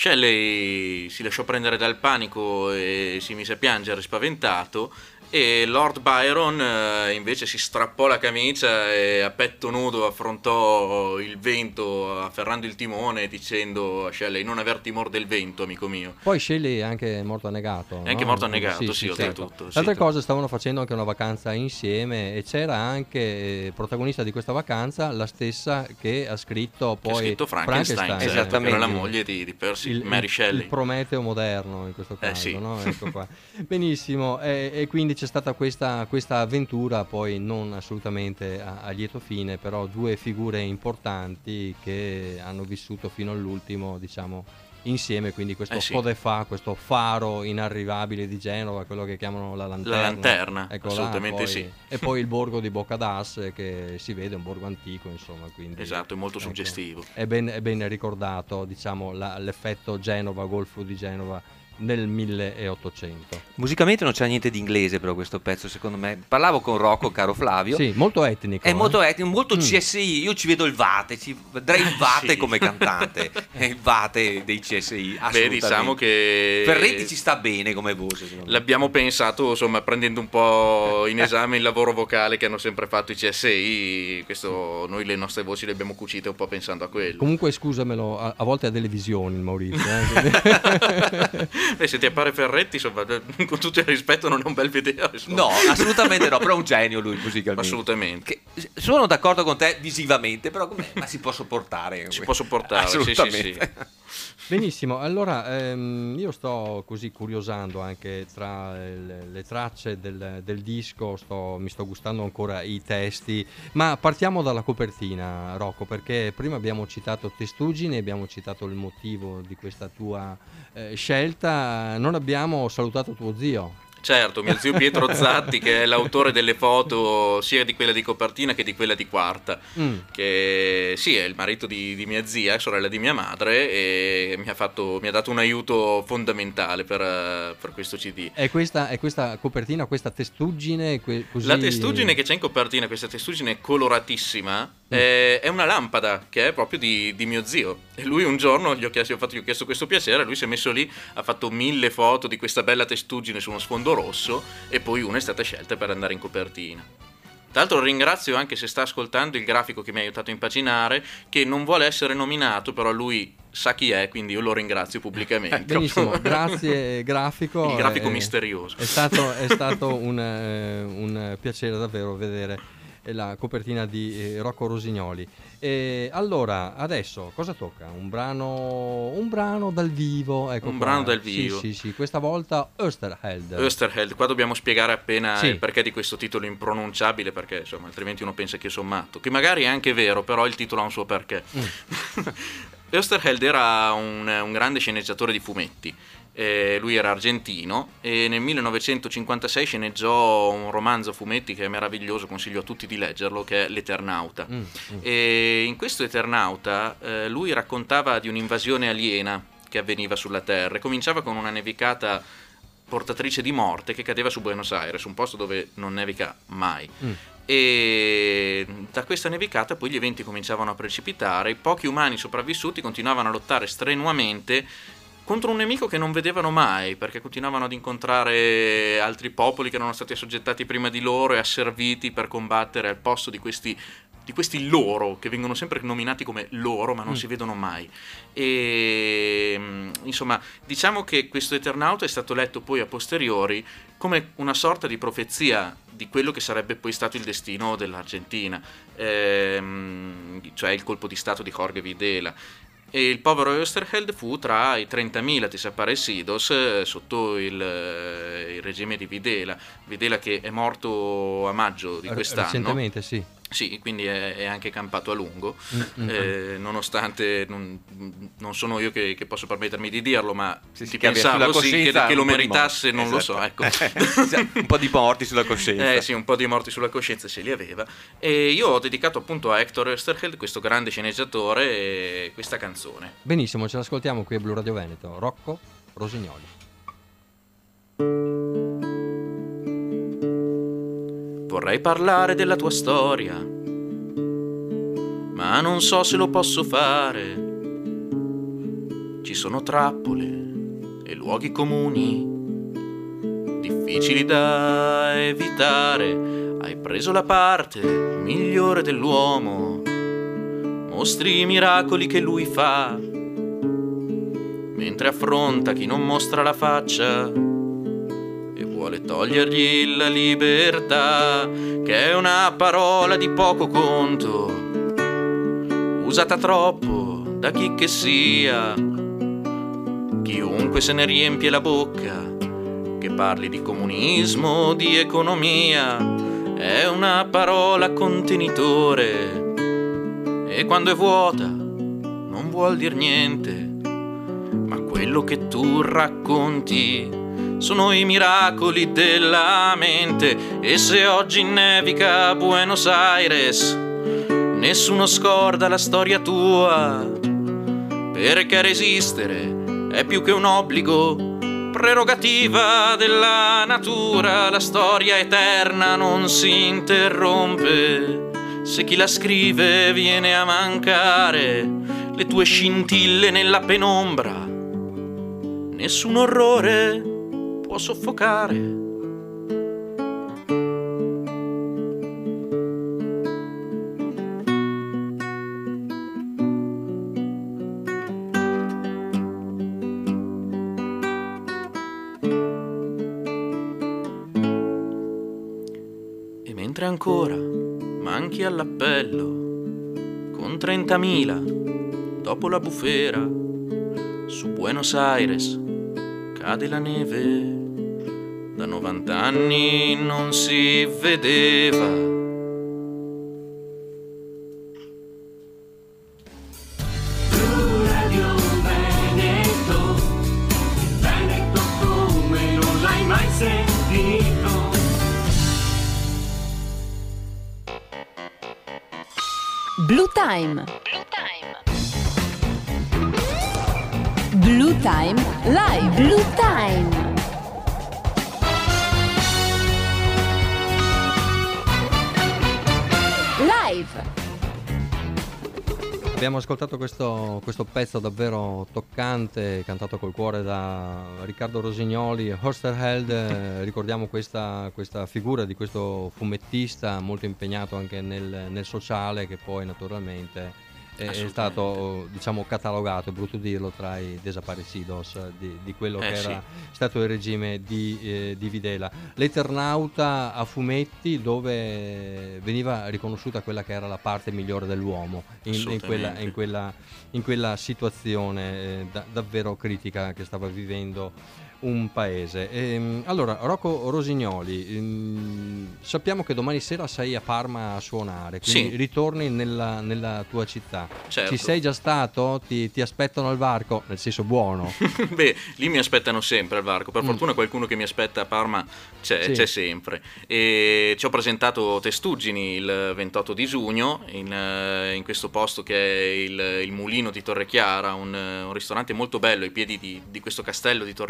Shelley si lasciò prendere dal panico e si mise a piangere spaventato, e Lord Byron eh, invece si strappò la camicia e a petto nudo affrontò il vento afferrando il timone dicendo a Shelley: non aver timore del vento, amico mio. Poi Shelley è anche morto annegato. È anche no? morto annegato, sì, oltretutto, sì. Altre cose, stavano facendo anche una vacanza insieme e c'era anche eh, protagonista di questa vacanza la stessa che ha scritto Che ha poi scritto Frankenstein, certo, Esattamente. che era la moglie di, di Percy, il, Mary il- Shelley. il Prometeo moderno in questo caso, Eh, sì. no? Ecco qua. Benissimo, e, e quindi c'è stata questa, questa avventura, poi non assolutamente a, a lieto fine, però due figure importanti che hanno vissuto fino all'ultimo, diciamo, insieme, quindi questo Eh, sì. Codefa, questo faro inarrivabile di Genova, quello che chiamano la lanterna. La lanterna, Ecco là, assolutamente poi- sì. E poi il borgo di Boccadas, che si vede, un borgo antico, insomma, quindi... Esatto, è molto ecco, suggestivo. è ben, è ben ricordato, diciamo, la- l'effetto Genova, Golfo di Genova nel milleottocento. Musicalmente non c'è niente di inglese però questo pezzo, secondo me. Parlavo con Rocco, caro Flavio. Sì, molto etnico. È eh. molto etnico, molto Mm. C S I. Io ci vedo il Vate, ci vedrei il Vate Sì. come cantante. È il Vate dei C S I. Beh, assolutamente. diciamo che Ferretti ci sta bene come voce, secondo me. l'abbiamo pensato, insomma, prendendo un po' in esame il lavoro vocale che hanno sempre fatto i C S I. Questo, noi le nostre voci le abbiamo cucite un po' pensando a quello. Comunque scusamelo, a, a volte ha delle visioni il Maurizio. Eh, quindi- Beh, se ti appare Ferretti, insomma, con tutto il rispetto, non è un bel vedere. insomma. No, assolutamente no, però è un genio lui musicalmente. Assolutamente. Che- sono d'accordo con te visivamente, però com'è? Ma si può sopportare. Si può sopportare, sì, sì, Assolutamente. Benissimo, allora ehm, io sto così curiosando anche tra le, le tracce del, del disco, sto- mi sto gustando ancora i testi, ma partiamo dalla copertina, Rocco, perché prima abbiamo citato Testuggine, abbiamo citato il motivo di questa tua eh, scelta, non abbiamo salutato tuo zio. Certo, mio zio Pietro Zatti, che è l'autore delle foto sia di quella di copertina che di quella di quarta, Mm. che sì, è il marito di, di mia zia, sorella di mia madre, e mi ha, fatto, mi ha dato un aiuto fondamentale per, eh, per questo C D. È questa, è questa copertina, questa testuggine que- così... La testuggine che c'è in copertina, questa testuggine coloratissima, è, è una lampada che è proprio di, di mio zio. E lui un giorno gli ho chiesto, ho fatto- gli ho chiesto questo piacere, lui si è messo lì, ha fatto mille foto di questa bella testuggine su uno sfondo rosso, e poi una è stata scelta per andare in copertina. Tra l'altro ringrazio, anche se sta ascoltando, il grafico che mi ha aiutato a impaginare, che non vuole essere nominato, però lui sa chi è, quindi io lo ringrazio pubblicamente. Benissimo, grazie grafico. Il grafico eh, misterioso. È stato, è stato un, eh, un piacere davvero vedere la copertina di eh, Rocco Rosignoli. E allora, adesso cosa tocca? Un brano, un brano dal vivo. Ecco Un qua. brano dal Sì, vivo. Sì, sì, questa volta Österheld. Österheld, qua dobbiamo spiegare appena Sì. il perché di questo titolo impronunciabile, perché insomma altrimenti uno pensa che io sono matto, che magari è anche vero, però il titolo ha un suo perché. Mm. Österheld era un, un grande sceneggiatore di fumetti. Eh, lui era argentino e nel millenovecentocinquantasei sceneggiò un romanzo a fumetti che è meraviglioso, consiglio a tutti di leggerlo, che è L'Eternauta. Mm, mm. E in questo Eternauta eh, lui raccontava di un'invasione aliena che avveniva sulla Terra e cominciava con una nevicata portatrice di morte che cadeva su Buenos Aires, un posto dove non nevica mai. Mm. E da questa nevicata poi gli eventi cominciavano a precipitare, i pochi umani sopravvissuti continuavano a lottare strenuamente contro un nemico che non vedevano mai, perché continuavano ad incontrare altri popoli che erano stati assoggettati prima di loro e asserviti per combattere al posto di questi, di questi loro, che vengono sempre nominati come loro, ma non mm. si vedono mai. E insomma, diciamo che questo Eternauta è stato letto poi a posteriori come una sorta di profezia di quello che sarebbe poi stato il destino dell'Argentina, ehm, cioè il colpo di stato di Jorge Videla. E il povero Oesterheld fu tra i trentamila desaparecidos eh, sotto il, eh, il regime di Videla. Videla che è morto a maggio di quest'anno. Recentemente, sì. Sì, quindi è, è anche campato a lungo, mm-hmm. eh, nonostante non, non sono io che, che posso permettermi di dirlo, ma sì, si pensavo sì, che, che lo meritasse, non esatto. lo so, ecco. Un po' di morti sulla coscienza. Eh sì, un po' di morti sulla coscienza se li aveva. E io ho dedicato appunto a Hector Oesterheld, questo grande sceneggiatore, questa canzone. Benissimo, ce l'ascoltiamo qui a Blu Radio Veneto. Rocco Rosignoli. Vorrei parlare della tua storia, ma non so se lo posso fare. Ci sono trappole e luoghi comuni, difficili da evitare. Hai preso la parte migliore dell'uomo, mostri i miracoli che lui fa, mentre affronta chi non mostra la faccia vuole togliergli la libertà, che è una parola di poco conto, usata troppo da chi che sia. Chiunque se ne riempie la bocca, che parli di comunismo, di economia, è una parola contenitore, e quando è vuota non vuol dir niente, ma quello che tu racconti sono i miracoli della mente. E se oggi nevica a Buenos Aires, nessuno scorda la storia tua, perché resistere è più che un obbligo, prerogativa della natura. La storia eterna non si interrompe se chi la scrive viene a mancare. Le tue scintille nella penombra nessun orrore può soffocare. E mentre ancora manchi all'appello, con trentamila dopo la bufera, su Buenos Aires cade la neve, da novanta anni non si vedeva. Blu Radio Veneto, Veneto come non l'hai mai sentito. Blue Time. Blue Time Live. Blue Time. Live. Abbiamo ascoltato questo, questo pezzo davvero toccante, cantato col cuore da Riccardo Rosignoli. Oesterheld, eh, ricordiamo questa, questa figura di questo fumettista molto impegnato anche nel, nel sociale, che poi naturalmente è, è stato, diciamo, catalogato, è brutto dirlo, tra i desaparecidos di, di quello eh, che sì. era stato il regime di, eh, di Videla. L'Eternauta a fumetti, dove veniva riconosciuta quella che era la parte migliore dell'uomo in, in, quella, in, quella, in quella situazione eh, da, davvero critica che stava vivendo un paese. E, allora, Rocco Rosignoli, ehm, sappiamo che domani sera sei a Parma a suonare, quindi sì. ritorni nella, nella tua città. Certo. Ci sei già stato? Ti, ti aspettano al varco? Nel senso buono. Beh, lì mi aspettano sempre al varco. Per mm. fortuna qualcuno che mi aspetta a Parma c'è, sì. c'è sempre. E ci ho presentato Testuggini il ventotto di giugno in, in questo posto che è il, il Mulino di Torrechiara, un, un ristorante molto bello ai piedi di, di questo castello di Torrechiara,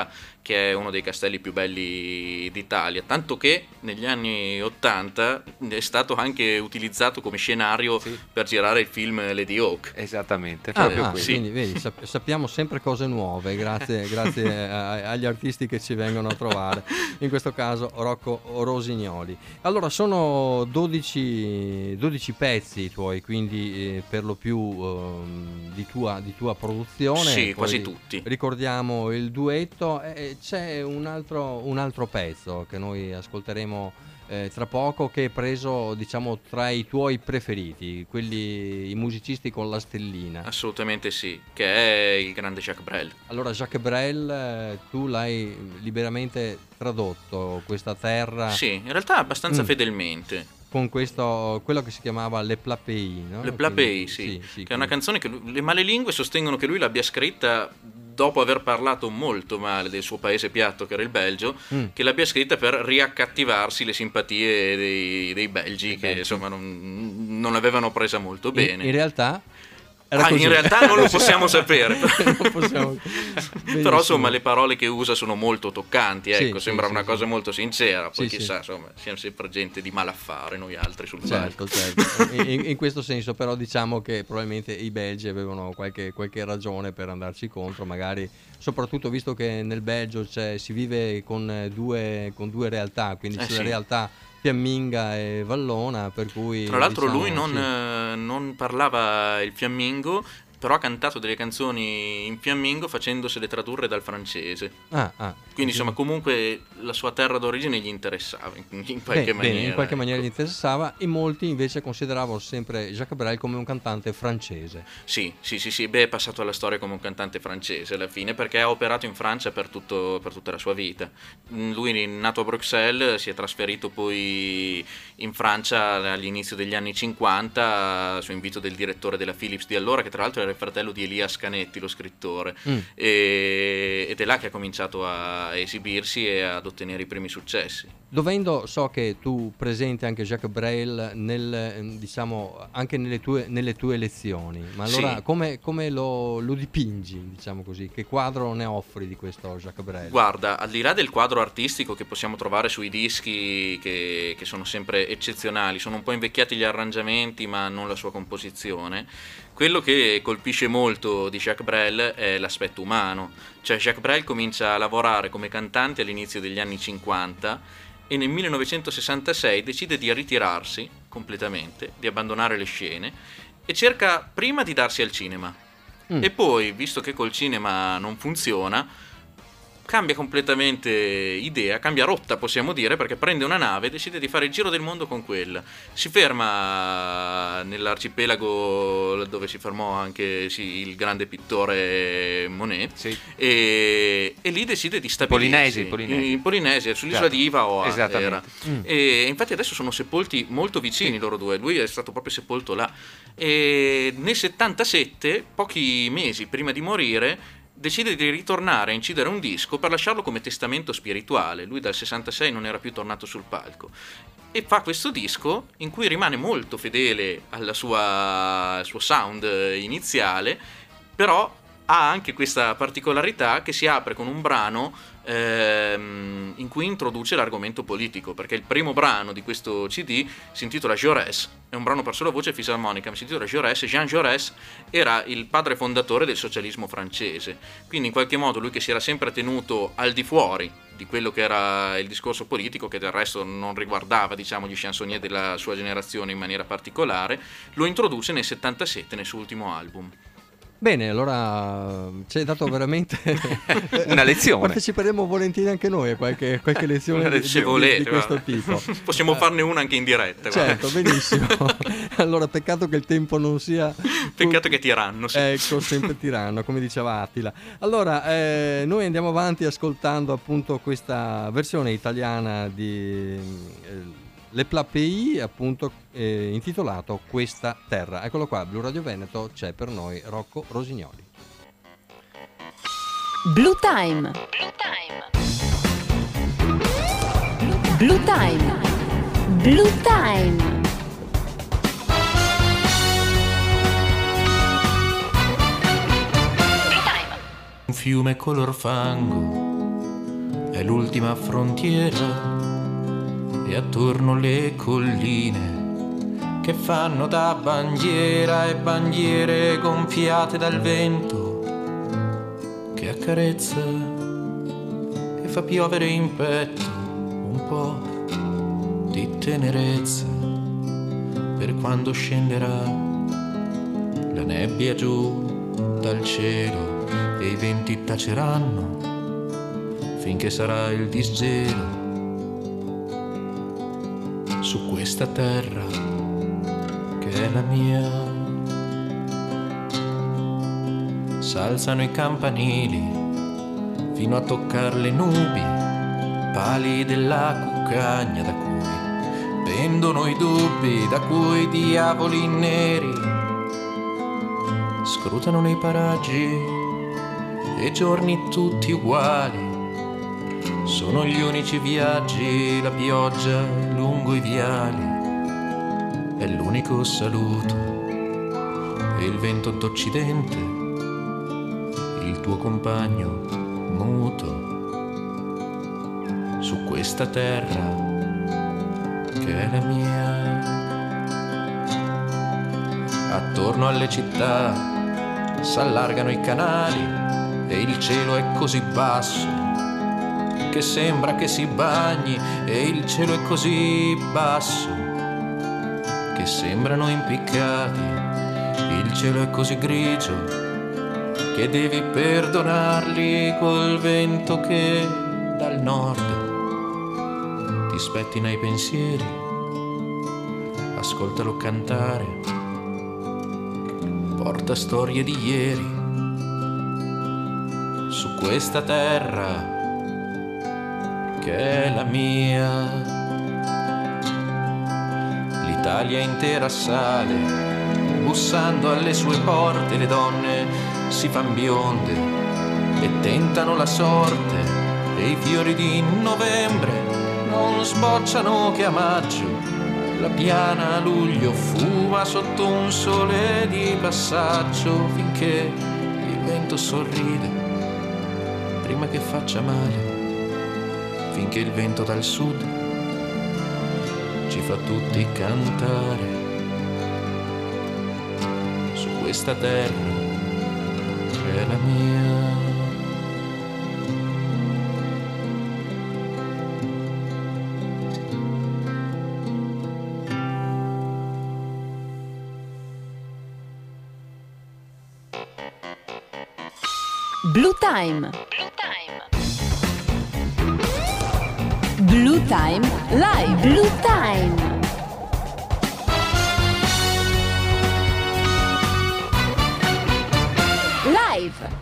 che è uno dei castelli più belli d'Italia, tanto che negli anni ottanta è stato anche utilizzato come scenario Sì. per girare il film Lady Hawk. Esattamente, Ah, proprio ah, quello. sì. quindi vedi, sap- sappiamo sempre cose nuove grazie, grazie a- agli artisti che ci vengono a trovare, in questo caso Rocco Rosignoli. Allora sono dodici, dodici pezzi i tuoi, quindi eh, per lo più ehm, di, tua, di tua produzione. Sì, Poi quasi tutti. ricordiamo il duetto e c'è un altro, un altro pezzo che noi ascolteremo eh, tra poco, che è preso, diciamo, tra i tuoi preferiti, quelli, i musicisti con la stellina. Assolutamente sì, che è il grande Jacques Brel. Allora Jacques Brel, eh, tu l'hai liberamente tradotto, questa terra, Sì, in realtà abbastanza Mm. fedelmente. con questo, quello che si chiamava Le Plapéi, no? Le Plapéi, Quindi- sì, sì, che è una quindi- canzone che lui- le malelingue sostengono che lui l'abbia scritta dopo aver parlato molto male del suo paese piatto, che era il Belgio, Mm. che l'abbia scritta per riaccattivarsi le simpatie dei, dei belgi, Dei che belgi. insomma non, non l'avevano presa molto In- bene. In, realtà era Ah, così. in realtà non lo possiamo sapere. Non possiamo- Però Benissimo. insomma le parole che usa sono molto toccanti, Sì, ecco, sì, sembra sì, una sì. cosa molto sincera, poi Sì, chissà, sì. insomma, siamo sempre gente di malaffare noi altri sul Certo, palco. certo. In, in questo senso però diciamo che probabilmente i belgi avevano qualche, qualche ragione per andarci contro, magari soprattutto visto che nel Belgio c'è- si vive con eh, due, con due realtà, quindi Eh c'è sì. la realtà fiamminga e vallona, per cui Tra l'altro diciamo, lui non, sì. eh, non parlava il fiammingo, però ha cantato delle canzoni in fiammingo facendosele tradurre dal francese. Ah, ah. Quindi insomma comunque la sua terra d'origine gli interessava in, in qualche Beh, maniera. bene, in qualche ecco. maniera gli interessava, e molti invece consideravano sempre Jacques Brel come un cantante francese. Sì, sì, sì, sì, beh, è passato alla storia come un cantante francese alla fine, perché ha operato in Francia per, tutto, per tutta la sua vita. Mm, Lui, nato a Bruxelles, si è trasferito poi in Francia all'inizio degli anni cinquanta su invito del direttore della Philips di allora, che tra l'altro era il fratello di Elias Canetti, lo scrittore. Mm. E- ed è là che ha cominciato a esibirsi e ad ottenere i primi successi. Dovendo, so che tu presenti anche Jacques Brel nel, eh, diciamo, anche nelle tue, nelle tue lezioni, ma allora Sì. come, come lo, lo dipingi, diciamo così? Che quadro ne offri di questo Jacques Brel? Guarda, al di là del quadro artistico che possiamo trovare sui dischi, che, che sono sempre eccezionali, sono un po' invecchiati gli arrangiamenti ma non la sua composizione, quello che colpisce molto di Jacques Brel è l'aspetto umano. Cioè Jacques Brel comincia a lavorare come cantante all'inizio degli anni cinquanta e nel millenovecentosessantasei decide di ritirarsi completamente, di abbandonare le scene e cerca prima di darsi al cinema. Mm. E poi, visto che col cinema non funziona, cambia completamente idea, cambia rotta possiamo dire, perché prende una nave e decide di fare il giro del mondo con quella. Si ferma nell'arcipelago dove si fermò anche sì, il grande pittore Monet, Sì. e, e lì decide di stabilirsi. Polinesi, Polinesi. In Polinesia, sull'isola Certo. di Ivaoa Esattamente. era. Mm. E infatti adesso sono sepolti molto vicini loro due, lui è stato proprio sepolto là. E nel settantasette, pochi mesi prima di morire, decide di ritornare a incidere un disco per lasciarlo come testamento spirituale. Lui dal sessantasei non era più tornato sul palco e fa questo disco in cui rimane molto fedele alla sua, al suo sound iniziale, però ha anche questa particolarità che si apre con un brano ehm, in cui introduce l'argomento politico, perché il primo brano di questo C D si intitola Jaurès, è un brano per sola voce e fisarmonica, ma si intitola Jaurès. Jean Jaurès era il padre fondatore del socialismo francese, quindi in qualche modo lui, che si era sempre tenuto al di fuori di quello che era il discorso politico, che del resto non riguardava, diciamo, gli chansonnier della sua generazione in maniera particolare, lo introduce nel settantasette nel suo ultimo album. Bene, allora ci hai dato veramente Una lezione. Parteciperemo volentieri anche noi a qualche, qualche lezione di, Se di- volete, di questo guarda. tipo. Possiamo farne una anche in diretta, guarda. Certo, benissimo. Allora, peccato che il tempo non sia... Peccato che tiranno, sì. Ecco, sempre tiranno, come diceva Attila. Allora, eh, noi andiamo avanti ascoltando appunto questa versione italiana di eh, Le Plapéi, appunto eh, intitolato Questa Terra. Eccolo qua, Blu Radio Veneto, c'è per noi Rocco Rosignoli. Blue Time. Blue Time. Blue Time. Un fiume color fango è l'ultima frontiera e attorno le colline che fanno da bandiera e bandiere gonfiate dal vento che accarezza e fa piovere in petto un po' di tenerezza per quando scenderà la nebbia giù dal cielo e i venti taceranno finché sarà il disgelo su questa terra che è la mia. S'alzano i campanili fino a toccare le nubi, pali della cuccagna da cui pendono i dubbi, da cui i diavoli neri scrutano nei paraggi e giorni tutti uguali. Sono gli unici viaggi, la pioggia lungo i viali è l'unico saluto e il vento d'Occidente, il tuo compagno muto su questa terra che è la mia. Attorno alle città s'allargano i canali e il cielo è così basso che sembra che si bagni e il cielo è così basso che sembrano impiccati, il cielo è così grigio che devi perdonarli col vento che dal nord ti spettina i pensieri, ascoltalo cantare, porta storie di ieri su questa terra che è la mia. L'Italia intera sale, bussando alle sue porte, le donne si fan bionde e tentano la sorte, e i fiori di novembre non sbocciano che a maggio, la piana a luglio fuma sotto un sole di passaggio, finché il vento sorride prima che faccia male, finché il vento dal sud ci fa tutti cantare su questa terra che è la mia. Blue Time. Blue Time Live. Blue Time. Live.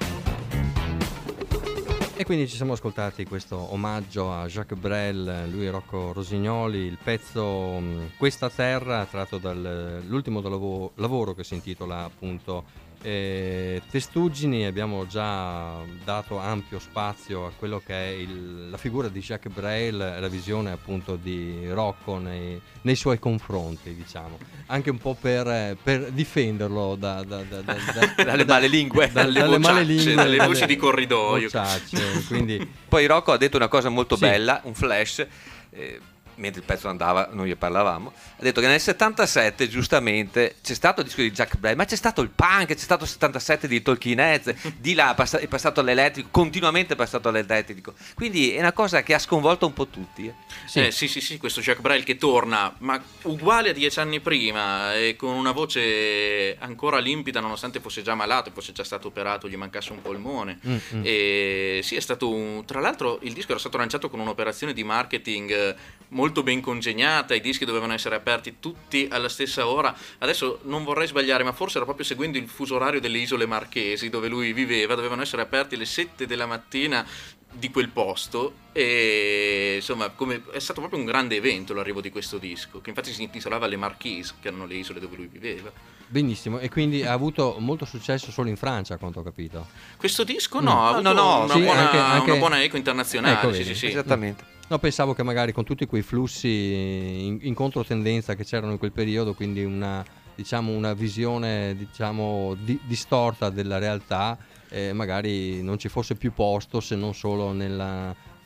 E quindi ci siamo ascoltati questo omaggio a Jacques Brel, lui e Rocco Rosignoli, il pezzo Questa Terra, tratto dall'ultimo lavoro, lavoro che si intitola appunto eh, Testuggini. Abbiamo già dato ampio spazio a quello che è il, la figura di Jacques Brel, la visione appunto di Rocco nei, nei suoi confronti, diciamo, anche un po' per, per difenderlo da, da, da, da, da, dalle male lingue, da, dalle, dalle bocciacce, male lingue, dalle dalle voci di corridoio. bocciacce, quindi... Poi Rocco ha detto una cosa molto Sì. bella, un flash, eh, mentre il pezzo andava, noi ne parlavamo, ha detto che nel settantasette giustamente c'è stato il disco di Jacques Brel, ma c'è stato il punk, c'è stato il settantasette di Talking Heads, di là è passato all'elettrico, continuamente è passato all'elettrico, quindi è una cosa che ha sconvolto un po' tutti. Eh. Sì. Eh, sì, sì, sì, questo Jacques Brel che torna, ma uguale a dieci anni prima, e con una voce ancora limpida, nonostante fosse già malato, fosse già stato operato, gli mancasse un polmone. Mm-hmm. E sì, è stato un... Tra l'altro il disco era stato lanciato con un'operazione di marketing molto ben congegnata, i dischi dovevano essere aperti tutti alla stessa ora. Adesso non vorrei sbagliare, ma forse era proprio seguendo il fuso orario delle Isole Marchesi dove lui viveva, dovevano essere aperti alle sette della mattina di quel posto, e insomma come, è stato proprio un grande evento l'arrivo di questo disco, che infatti si intitolava Le Marquise, che erano le isole dove lui viveva. Benissimo, e quindi ha avuto molto successo solo in Francia, a quanto ho capito. Questo disco no, Mm. ha avuto No, no, una, sì, buona, anche- anche- una buona eco internazionale. Ecco, sì, vedi. sì, sì. Esattamente. No, pensavo che magari con tutti quei flussi in, in controtendenza che c'erano in quel periodo, quindi una, diciamo, una visione, diciamo, di- distorta della realtà, eh, magari non ci fosse più posto se non solo nella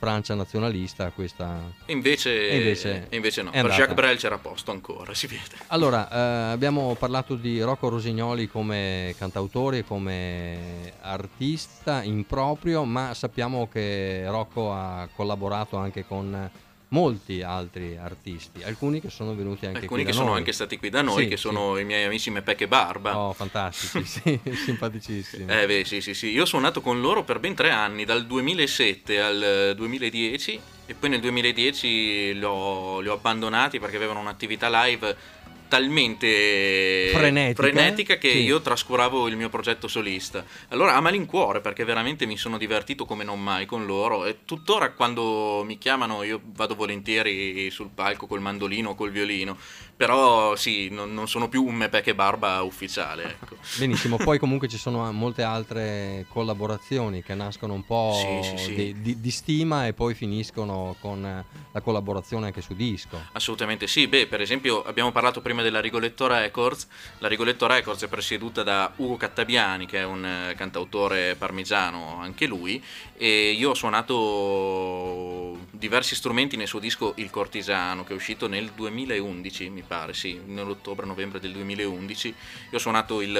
Francia nazionalista questa... E invece, e invece, e invece no, è per andata. Jacques Brel c'era posto ancora, si vede. Allora, eh, abbiamo parlato di Rocco Rosignoli come cantautore, come artista in proprio, ma sappiamo che Rocco ha collaborato anche con molti altri artisti, alcuni che sono venuti anche Alcuni qui che da sono noi. anche stati qui da noi, Sì, che sì. sono i miei amici Mepec e Barba. Oh, fantastici, sì, simpaticissimi. Eh beh, sì, sì, sì. Io ho suonato con loro per ben tre anni, dal duemilasette al duemiladieci, e poi nel duemiladieci li ho, li ho abbandonati perché avevano un'attività live talmente Frenetica, frenetica che sì. io trascuravo il mio progetto solista. Allora a malincuore, perché veramente mi sono divertito come non mai con loro, e tuttora quando mi chiamano io vado volentieri sul palco col mandolino o col violino, però sì, non, non sono più un Mepec e Barba ufficiale, ecco. Benissimo, poi comunque ci sono molte altre collaborazioni che nascono un po' Sì, sì, sì. Di, di- di stima e poi finiscono con la collaborazione anche su disco. Assolutamente sì. Beh, per esempio abbiamo parlato prima della Rigoletto Records. La Rigoletto Records è presieduta da Ugo Cattabiani, che è un eh, cantautore parmigiano anche lui, e io ho suonato diversi strumenti nel suo disco Il Cortisano, che è uscito nel duemilaundici, mi pare, sì, nell'ottobre-novembre del duemilaundici. Io ho suonato il,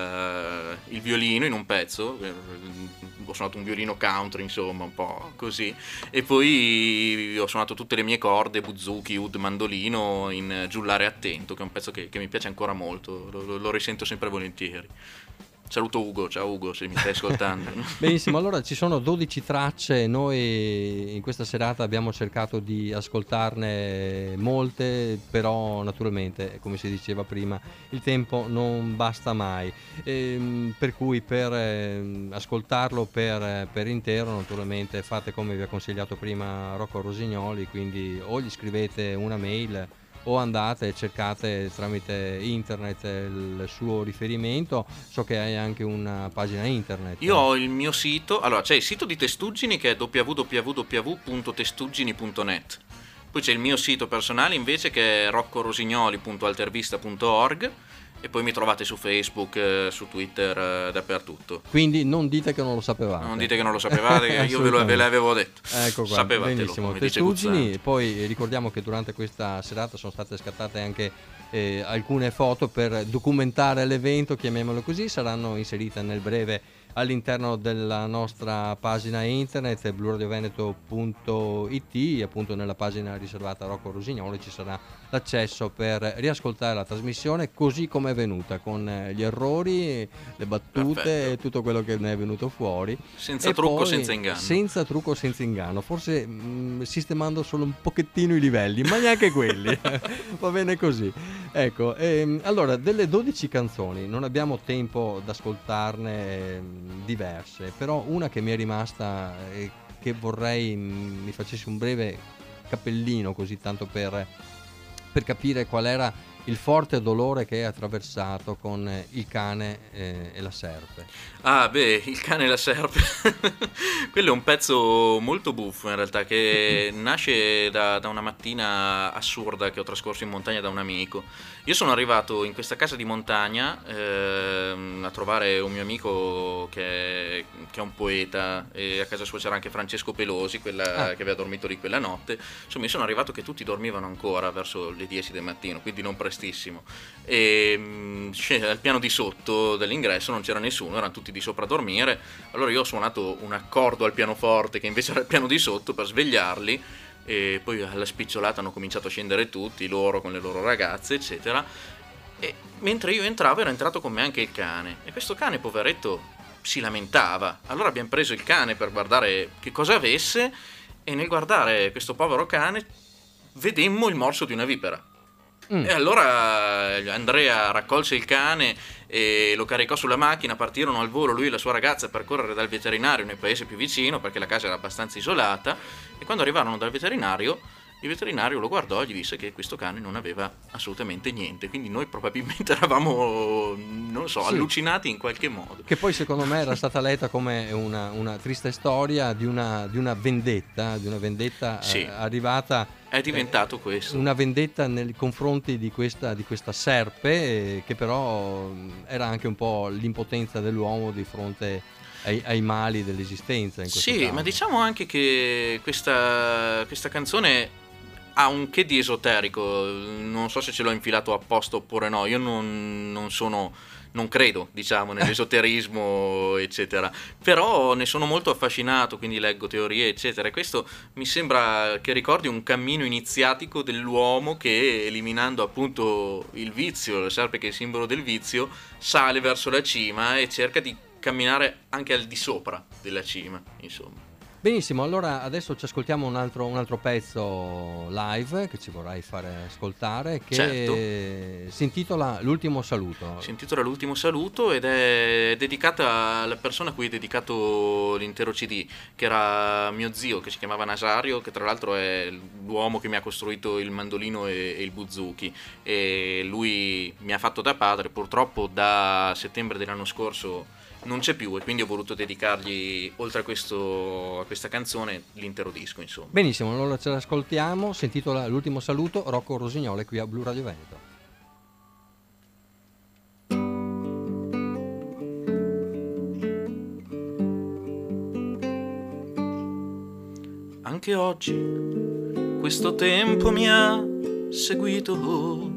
eh, il violino in un pezzo, eh, ho suonato un violino country, insomma, un po' così, e poi ho suonato tutte le mie corde, buzuki, oud, mandolino, in Giullare Attento, che è un pezzo che, che mi piace ancora molto, lo, lo- lo risento sempre volentieri. Saluto Ugo, ciao Ugo, se mi stai ascoltando. Benissimo, allora ci sono dodici tracce, noi in questa serata abbiamo cercato di ascoltarne molte, però naturalmente, come si diceva prima, il tempo non basta mai, Ehm, per cui per ehm, ascoltarlo per, per intero naturalmente fate come vi ha consigliato prima Rocco Rosignoli, quindi o gli scrivete una mail o andate e cercate tramite internet il suo riferimento. So che hai anche una pagina internet. Io ho il mio sito, allora c'è il sito di Testuggini che è w w w punto testuggini punto net, poi c'è il mio sito personale invece che è roccorosignoli punto altervista punto org, e poi mi trovate su Facebook, eh, su Twitter, eh, dappertutto. Quindi non dite che non lo sapevate. Non dite che non lo sapevate, che io ve, lo, Assolutamente. ve l'avevo detto. Ecco qua, Sapevatelo, benissimo. come dice Testuggini, Guzzanti. poi ricordiamo che durante questa serata sono state scattate anche eh, alcune foto per documentare l'evento, chiamiamolo così, saranno inserite nel breve all'interno della nostra pagina internet blu radio veneto punto it, appunto nella pagina riservata a Rocco Rosignoli ci sarà l'accesso per riascoltare la trasmissione così come è venuta, con eh, gli errori, le battute Perfetto. e tutto quello che ne è venuto fuori. Senza E trucco, poi, senza inganno. senza trucco, senza inganno, forse mh, sistemando solo un pochettino i livelli, ma neanche quelli. Va bene così. Ecco, ehm, allora, delle dodici canzoni non abbiamo tempo di ascoltarne ehm, diverse, però una che mi è rimasta e che vorrei mh, mi facessi un breve cappellino, così tanto per, per capire qual era il forte dolore che hai attraversato con eh, il cane eh, e la serpe. Ah, beh, il cane e la serpe. Quello è un pezzo molto buffo in realtà, che nasce da, da una mattina assurda che ho trascorso in montagna da un amico. Io sono arrivato in questa casa di montagna ehm, a trovare un mio amico che è, che è un poeta, e a casa sua c'era anche Francesco Pelosi, quella Ah. che aveva dormito lì quella notte. Insomma, io sono arrivato che tutti dormivano ancora verso le dieci del mattino, quindi non prestissimo. E mh, sc- al piano di sotto dell'ingresso non c'era nessuno, erano tutti di sopra a dormire. Allora io ho suonato un accordo al pianoforte che invece era al piano di sotto per svegliarli, e poi alla spicciolata hanno cominciato a scendere tutti, loro con le loro ragazze, eccetera. E mentre io entravo era entrato con me anche il cane, e questo cane, poveretto, si lamentava. Allora abbiamo preso il cane per guardare che cosa avesse, e nel guardare questo povero cane vedemmo il morso di una vipera. Mm. E allora Andrea raccolse il cane e lo caricò sulla macchina, partirono al volo lui e la sua ragazza per correre dal veterinario nel paese più vicino, perché la casa era abbastanza isolata, e quando arrivarono dal veterinario, il veterinario lo guardò e gli disse che questo cane non aveva assolutamente niente, quindi noi probabilmente eravamo, non lo so, Sì. allucinati in qualche modo. Che poi secondo me era stata letta come una, una triste storia di una, di una vendetta, di una vendetta Sì. eh, arrivata. È diventato questo. Una vendetta nei confronti di questa, di questa serpe, eh, che però mh, era anche un po' l'impotenza dell'uomo di fronte ai, ai mali dell'esistenza in questo Sì, caso. ma diciamo anche che questa, questa canzone ha un che di esoterico, non so se ce l'ho infilato apposta oppure no, io non, non sono, non credo, diciamo, nell'esoterismo, eccetera, però ne sono molto affascinato, quindi leggo teorie, eccetera, e questo mi sembra che ricordi un cammino iniziatico dell'uomo che, eliminando appunto il vizio, la serpe che è il simbolo del vizio, sale verso la cima e cerca di camminare anche al di sopra della cima, insomma. Benissimo, allora adesso ci ascoltiamo un altro, un altro pezzo live che ci vorrai fare ascoltare, che Certo. si intitola L'ultimo saluto. Si intitola L'ultimo saluto ed è dedicata alla persona a cui è dedicato l'intero C D, che era mio zio, che si chiamava Nasario, che tra l'altro è l'uomo che mi ha costruito il mandolino e, e il buzuki, e lui mi ha fatto da padre. Purtroppo da settembre dell'anno scorso non c'è più, e quindi ho voluto dedicargli, oltre a, questo, a questa canzone, l'intero disco, insomma. Benissimo, allora ce l'ascoltiamo, si intitola L'ultimo saluto, Rocco Rosignoli qui a Blu Radio Veneto. Anche oggi questo tempo mi ha seguito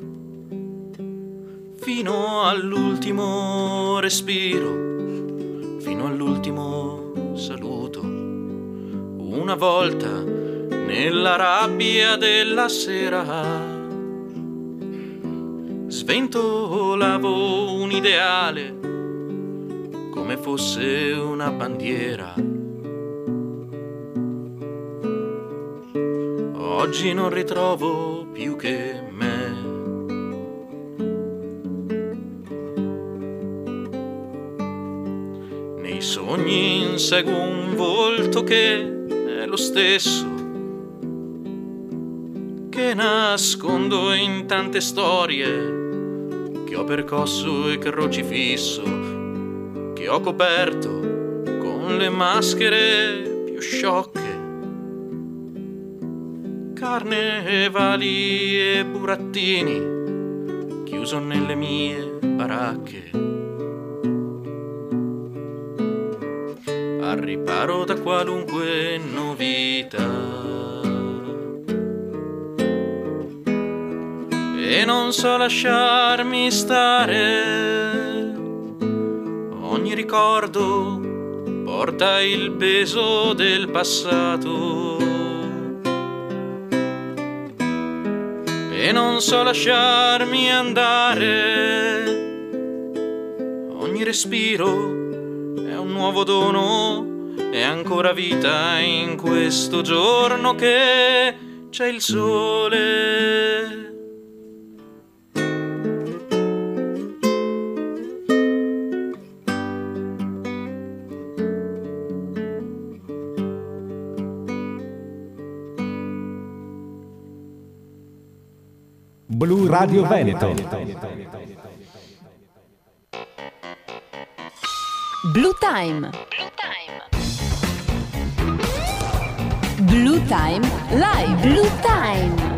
fino all'ultimo respiro, fino all'ultimo saluto. Una volta nella rabbia della sera sventolavo un ideale come fosse una bandiera. Oggi non ritrovo più che me. Nei sogni inseguo un volto che è lo stesso, che nascondo in tante storie, che ho percosso e crocifisso, che ho coperto con le maschere più sciocche. Carnevali e burattini, chiuso nelle mie baracche, al riparo da qualunque novità. E non so lasciarmi stare, ogni ricordo porta il peso del passato. E non so lasciarmi andare, ogni respiro è un nuovo dono, è ancora vita in questo giorno che c'è il sole. Blu Radio Veneto. Blue Time. Blue Time Live. Blue Time.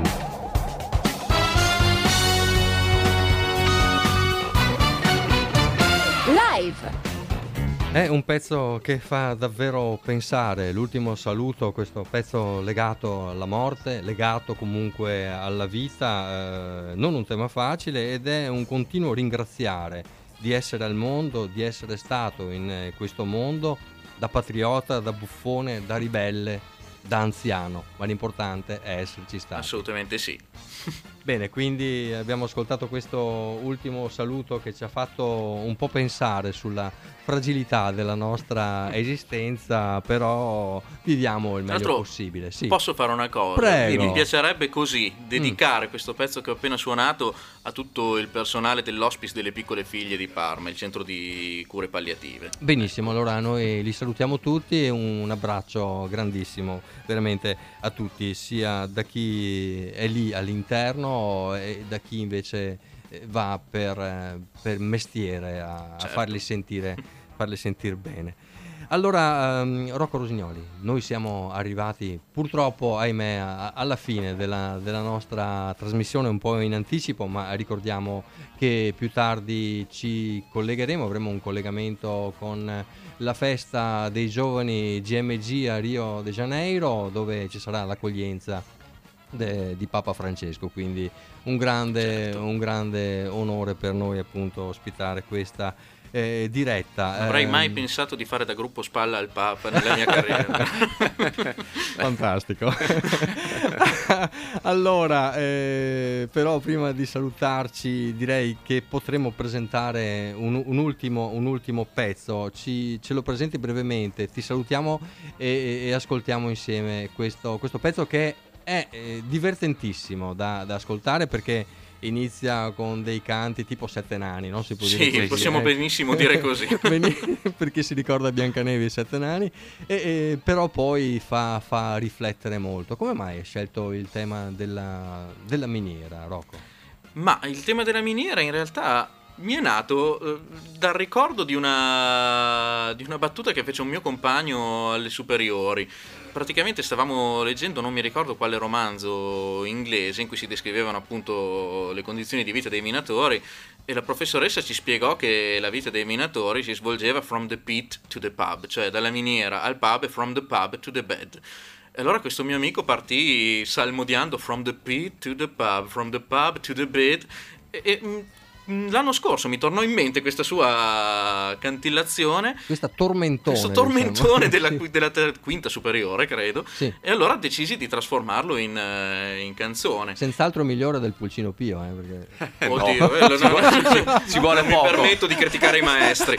Live. È un pezzo che fa davvero pensare, L'ultimo saluto, questo pezzo legato alla morte, legato comunque alla vita, eh, non un tema facile, ed è un continuo ringraziare di essere al mondo, di essere stato in questo mondo, da patriota, da buffone, da ribelle, da anziano, ma l'importante è esserci stati. Assolutamente sì. Bene, quindi abbiamo ascoltato questo ultimo saluto che ci ha fatto un po' pensare sulla fragilità della nostra esistenza, però viviamo il meglio Altro, possibile. Sì. Posso fare una cosa? Prego. Mi piacerebbe così dedicare mm. questo pezzo che ho appena suonato a tutto il personale dell'Hospice delle Piccole Figlie di Parma, il centro di cure palliative. Benissimo, allora noi li salutiamo tutti e un abbraccio grandissimo veramente a tutti, sia da chi è lì all'interno e da chi invece va per, per mestiere a, certo. a farli sentire, farli sentire bene. Allora, um, Rocco Rosignoli, noi siamo arrivati purtroppo, ahimè, a, alla fine della, della nostra trasmissione, un po' in anticipo, ma ricordiamo che più tardi ci collegheremo, avremo un collegamento con la festa dei giovani G M G a Rio de Janeiro, dove ci sarà l'accoglienza de, di Papa Francesco, quindi un grande, certo. un grande onore per noi appunto ospitare questa eh, diretta. Non avrei eh, mai pensato di fare da gruppo spalla al Papa nella mia carriera. Fantastico. Allora, eh, però prima di salutarci direi che potremmo presentare un, un, ultimo, un ultimo pezzo. Ci, ce lo presenti brevemente, ti salutiamo e, e ascoltiamo insieme questo, questo pezzo che è eh, divertentissimo da, da ascoltare, perché inizia con dei canti tipo Sette Nani, no? Si può dire sì, così, possiamo eh? benissimo dire così. Per chi si ricorda Biancanevi e Sette Nani, e, e, però poi fa, fa riflettere molto. Come mai hai scelto il tema della, della miniera, Rocco? Ma il tema della miniera in realtà mi è nato eh, dal ricordo di una, di una battuta che fece un mio compagno alle superiori. Praticamente stavamo leggendo, non mi ricordo quale romanzo inglese, in cui si descrivevano appunto le condizioni di vita dei minatori, e la professoressa ci spiegò che la vita dei minatori si svolgeva from the pit to the pub, cioè dalla miniera al pub e from the pub to the bed. E allora questo mio amico partì salmodiando from the pit to the pub, from the pub to the bed, e, e l'anno scorso mi tornò in mente questa sua cantillazione, questa tormentone, questo tormentone diciamo. della, Sì. della ter- quinta superiore, credo, sì. E allora decisi di trasformarlo in, uh, in canzone. Senz'altro migliore del Pulcino Pio, eh, perché... Oddio, eh, no, ci, vuole, no, no, ci vuole non poco. Mi permetto di criticare i maestri.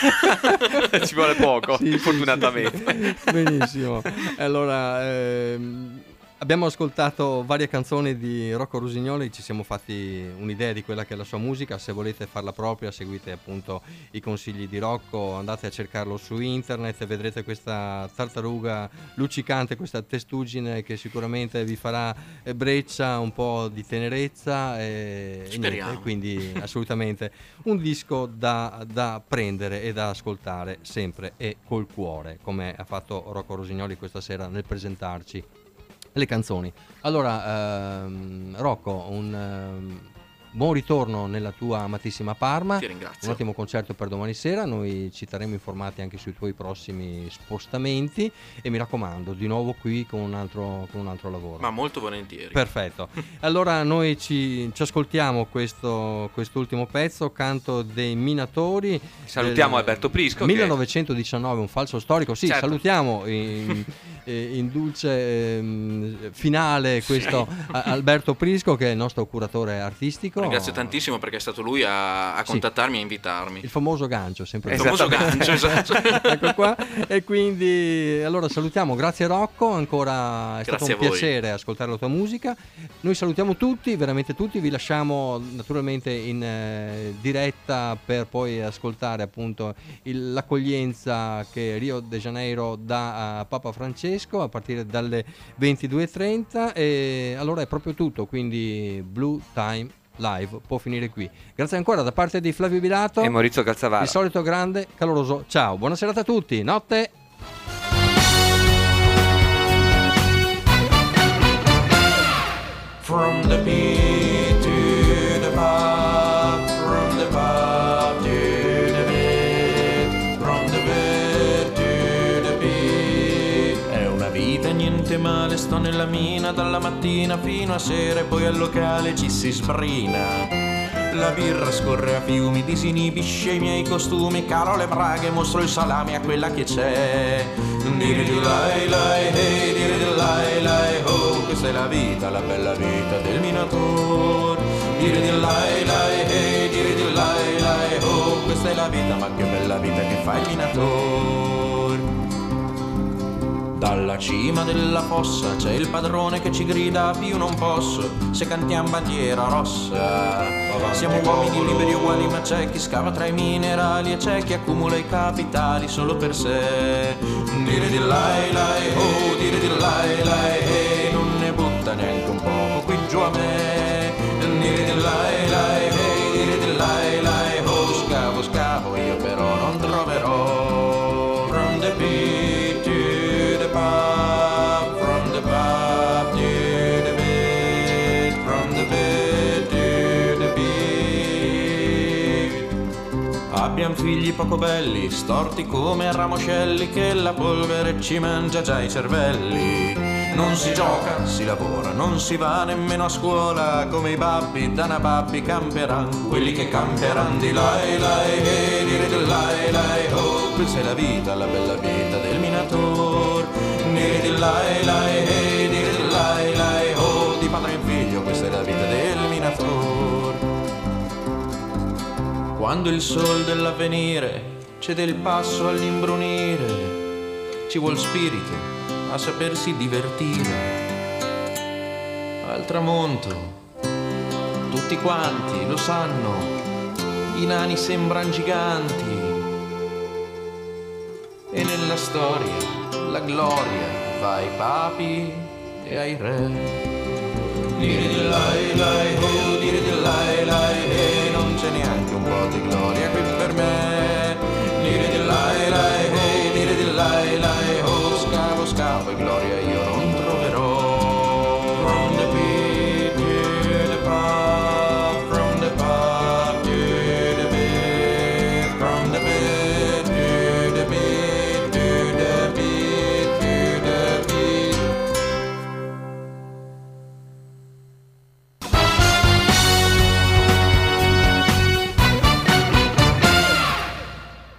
Ci vuole poco, sì, fortunatamente. Sì, sì. Benissimo. Allora, ehm, abbiamo ascoltato varie canzoni di Rocco Rusignoli, ci siamo fatti un'idea di quella che è la sua musica. Se volete farla propria, seguite appunto i consigli di Rocco, andate a cercarlo su internet e vedrete questa tartaruga luccicante, questa testuggine che sicuramente vi farà breccia, un po' di tenerezza e, e niente, quindi assolutamente un disco da, da prendere e da ascoltare sempre e col cuore, come ha fatto Rocco Rusignoli questa sera nel presentarci le canzoni. Allora, ehm, Rocco, un ehm, buon ritorno nella tua amatissima Parma. Ti ringrazio. Un ottimo concerto per domani sera. Noi ci terremo informati anche sui tuoi prossimi spostamenti e mi raccomando, di nuovo qui con un altro, con un altro lavoro. Ma molto volentieri. Perfetto. Allora noi ci, ci ascoltiamo questo quest'ultimo pezzo, Canto dei Minatori. Salutiamo Alberto Prisco. millenovecentodiciannove, che... un falso storico. Sì, certo. Salutiamo in, in dulce eh, finale questo sì. Alberto Prisco, che è il nostro curatore artistico. Ringrazio tantissimo perché è stato lui a, a contattarmi sì. e a invitarmi. Il famoso gancio, sempre il famoso gancio, esatto. Ecco qua. E quindi allora salutiamo, grazie Rocco, ancora è grazie stato un piacere ascoltare la tua musica. Noi salutiamo tutti, veramente tutti, vi lasciamo naturalmente in eh, diretta per poi ascoltare appunto il, l'accoglienza che Rio de Janeiro dà a Papa Francesco a partire dalle ventidue e trenta, e allora è proprio tutto, quindi Blue Time Live può finire qui. Grazie ancora da parte di Flavio Bilato e Maurizio Calzavara. Il solito grande, caloroso ciao, buona serata a tutti, notte. From the beat to the pub, from the pub to the bed, from the bed to the beat. È una vita niente male, sto nella mina dalla mattina fino a sera e poi al locale ci si sbrina. La birra scorre a fiumi, disinibisce i miei costumi, calo le braghe, mostro il salame a quella che c'è. Dire di lai lai hey, dire di lai lai ho, questa è la vita, la bella vita del minator. Dire di lai lai hey, dire di lai lai ho, questa è la vita, ma che bella vita che fa il minator. Dalla cima della fossa c'è il padrone che ci grida più non posso, se cantiamo bandiera rossa. Siamo uomini liberi uguali, ma c'è chi scava tra i minerali e c'è chi accumula i capitali solo per sé. Dire di lai lai oh, dire di lai lai hey, non ne butta neanche un poco qui giù a me. Dire di lai lai hey, dire di lai lai oh, scavo scavo io però non troverò. From the beat to the pub, from the pub to the bed, from the bed to the beat. Abbiamo figli poco belli, storti come ramoscelli, che la polvere ci mangia già i cervelli. Non si gioca, si lavora, non si va nemmeno a scuola, come i babbi da nababbi camperan, quelli che camperan di là e là e dire di là e là e oh, questa è la vita, la bella vita del minator. Dire di là e là e dire di là e là e oh, di padre in figlio, questa è la vita del minator. Quando il sol dell'avvenire cede il passo all'imbrunire, ci vuol spirito a sapersi divertire. Al tramonto tutti quanti lo sanno, i nani sembran giganti, e nella storia la gloria va ai papi e ai re. Dire di là e là e oh, dire di là e là e non c'è neanche un po' di gloria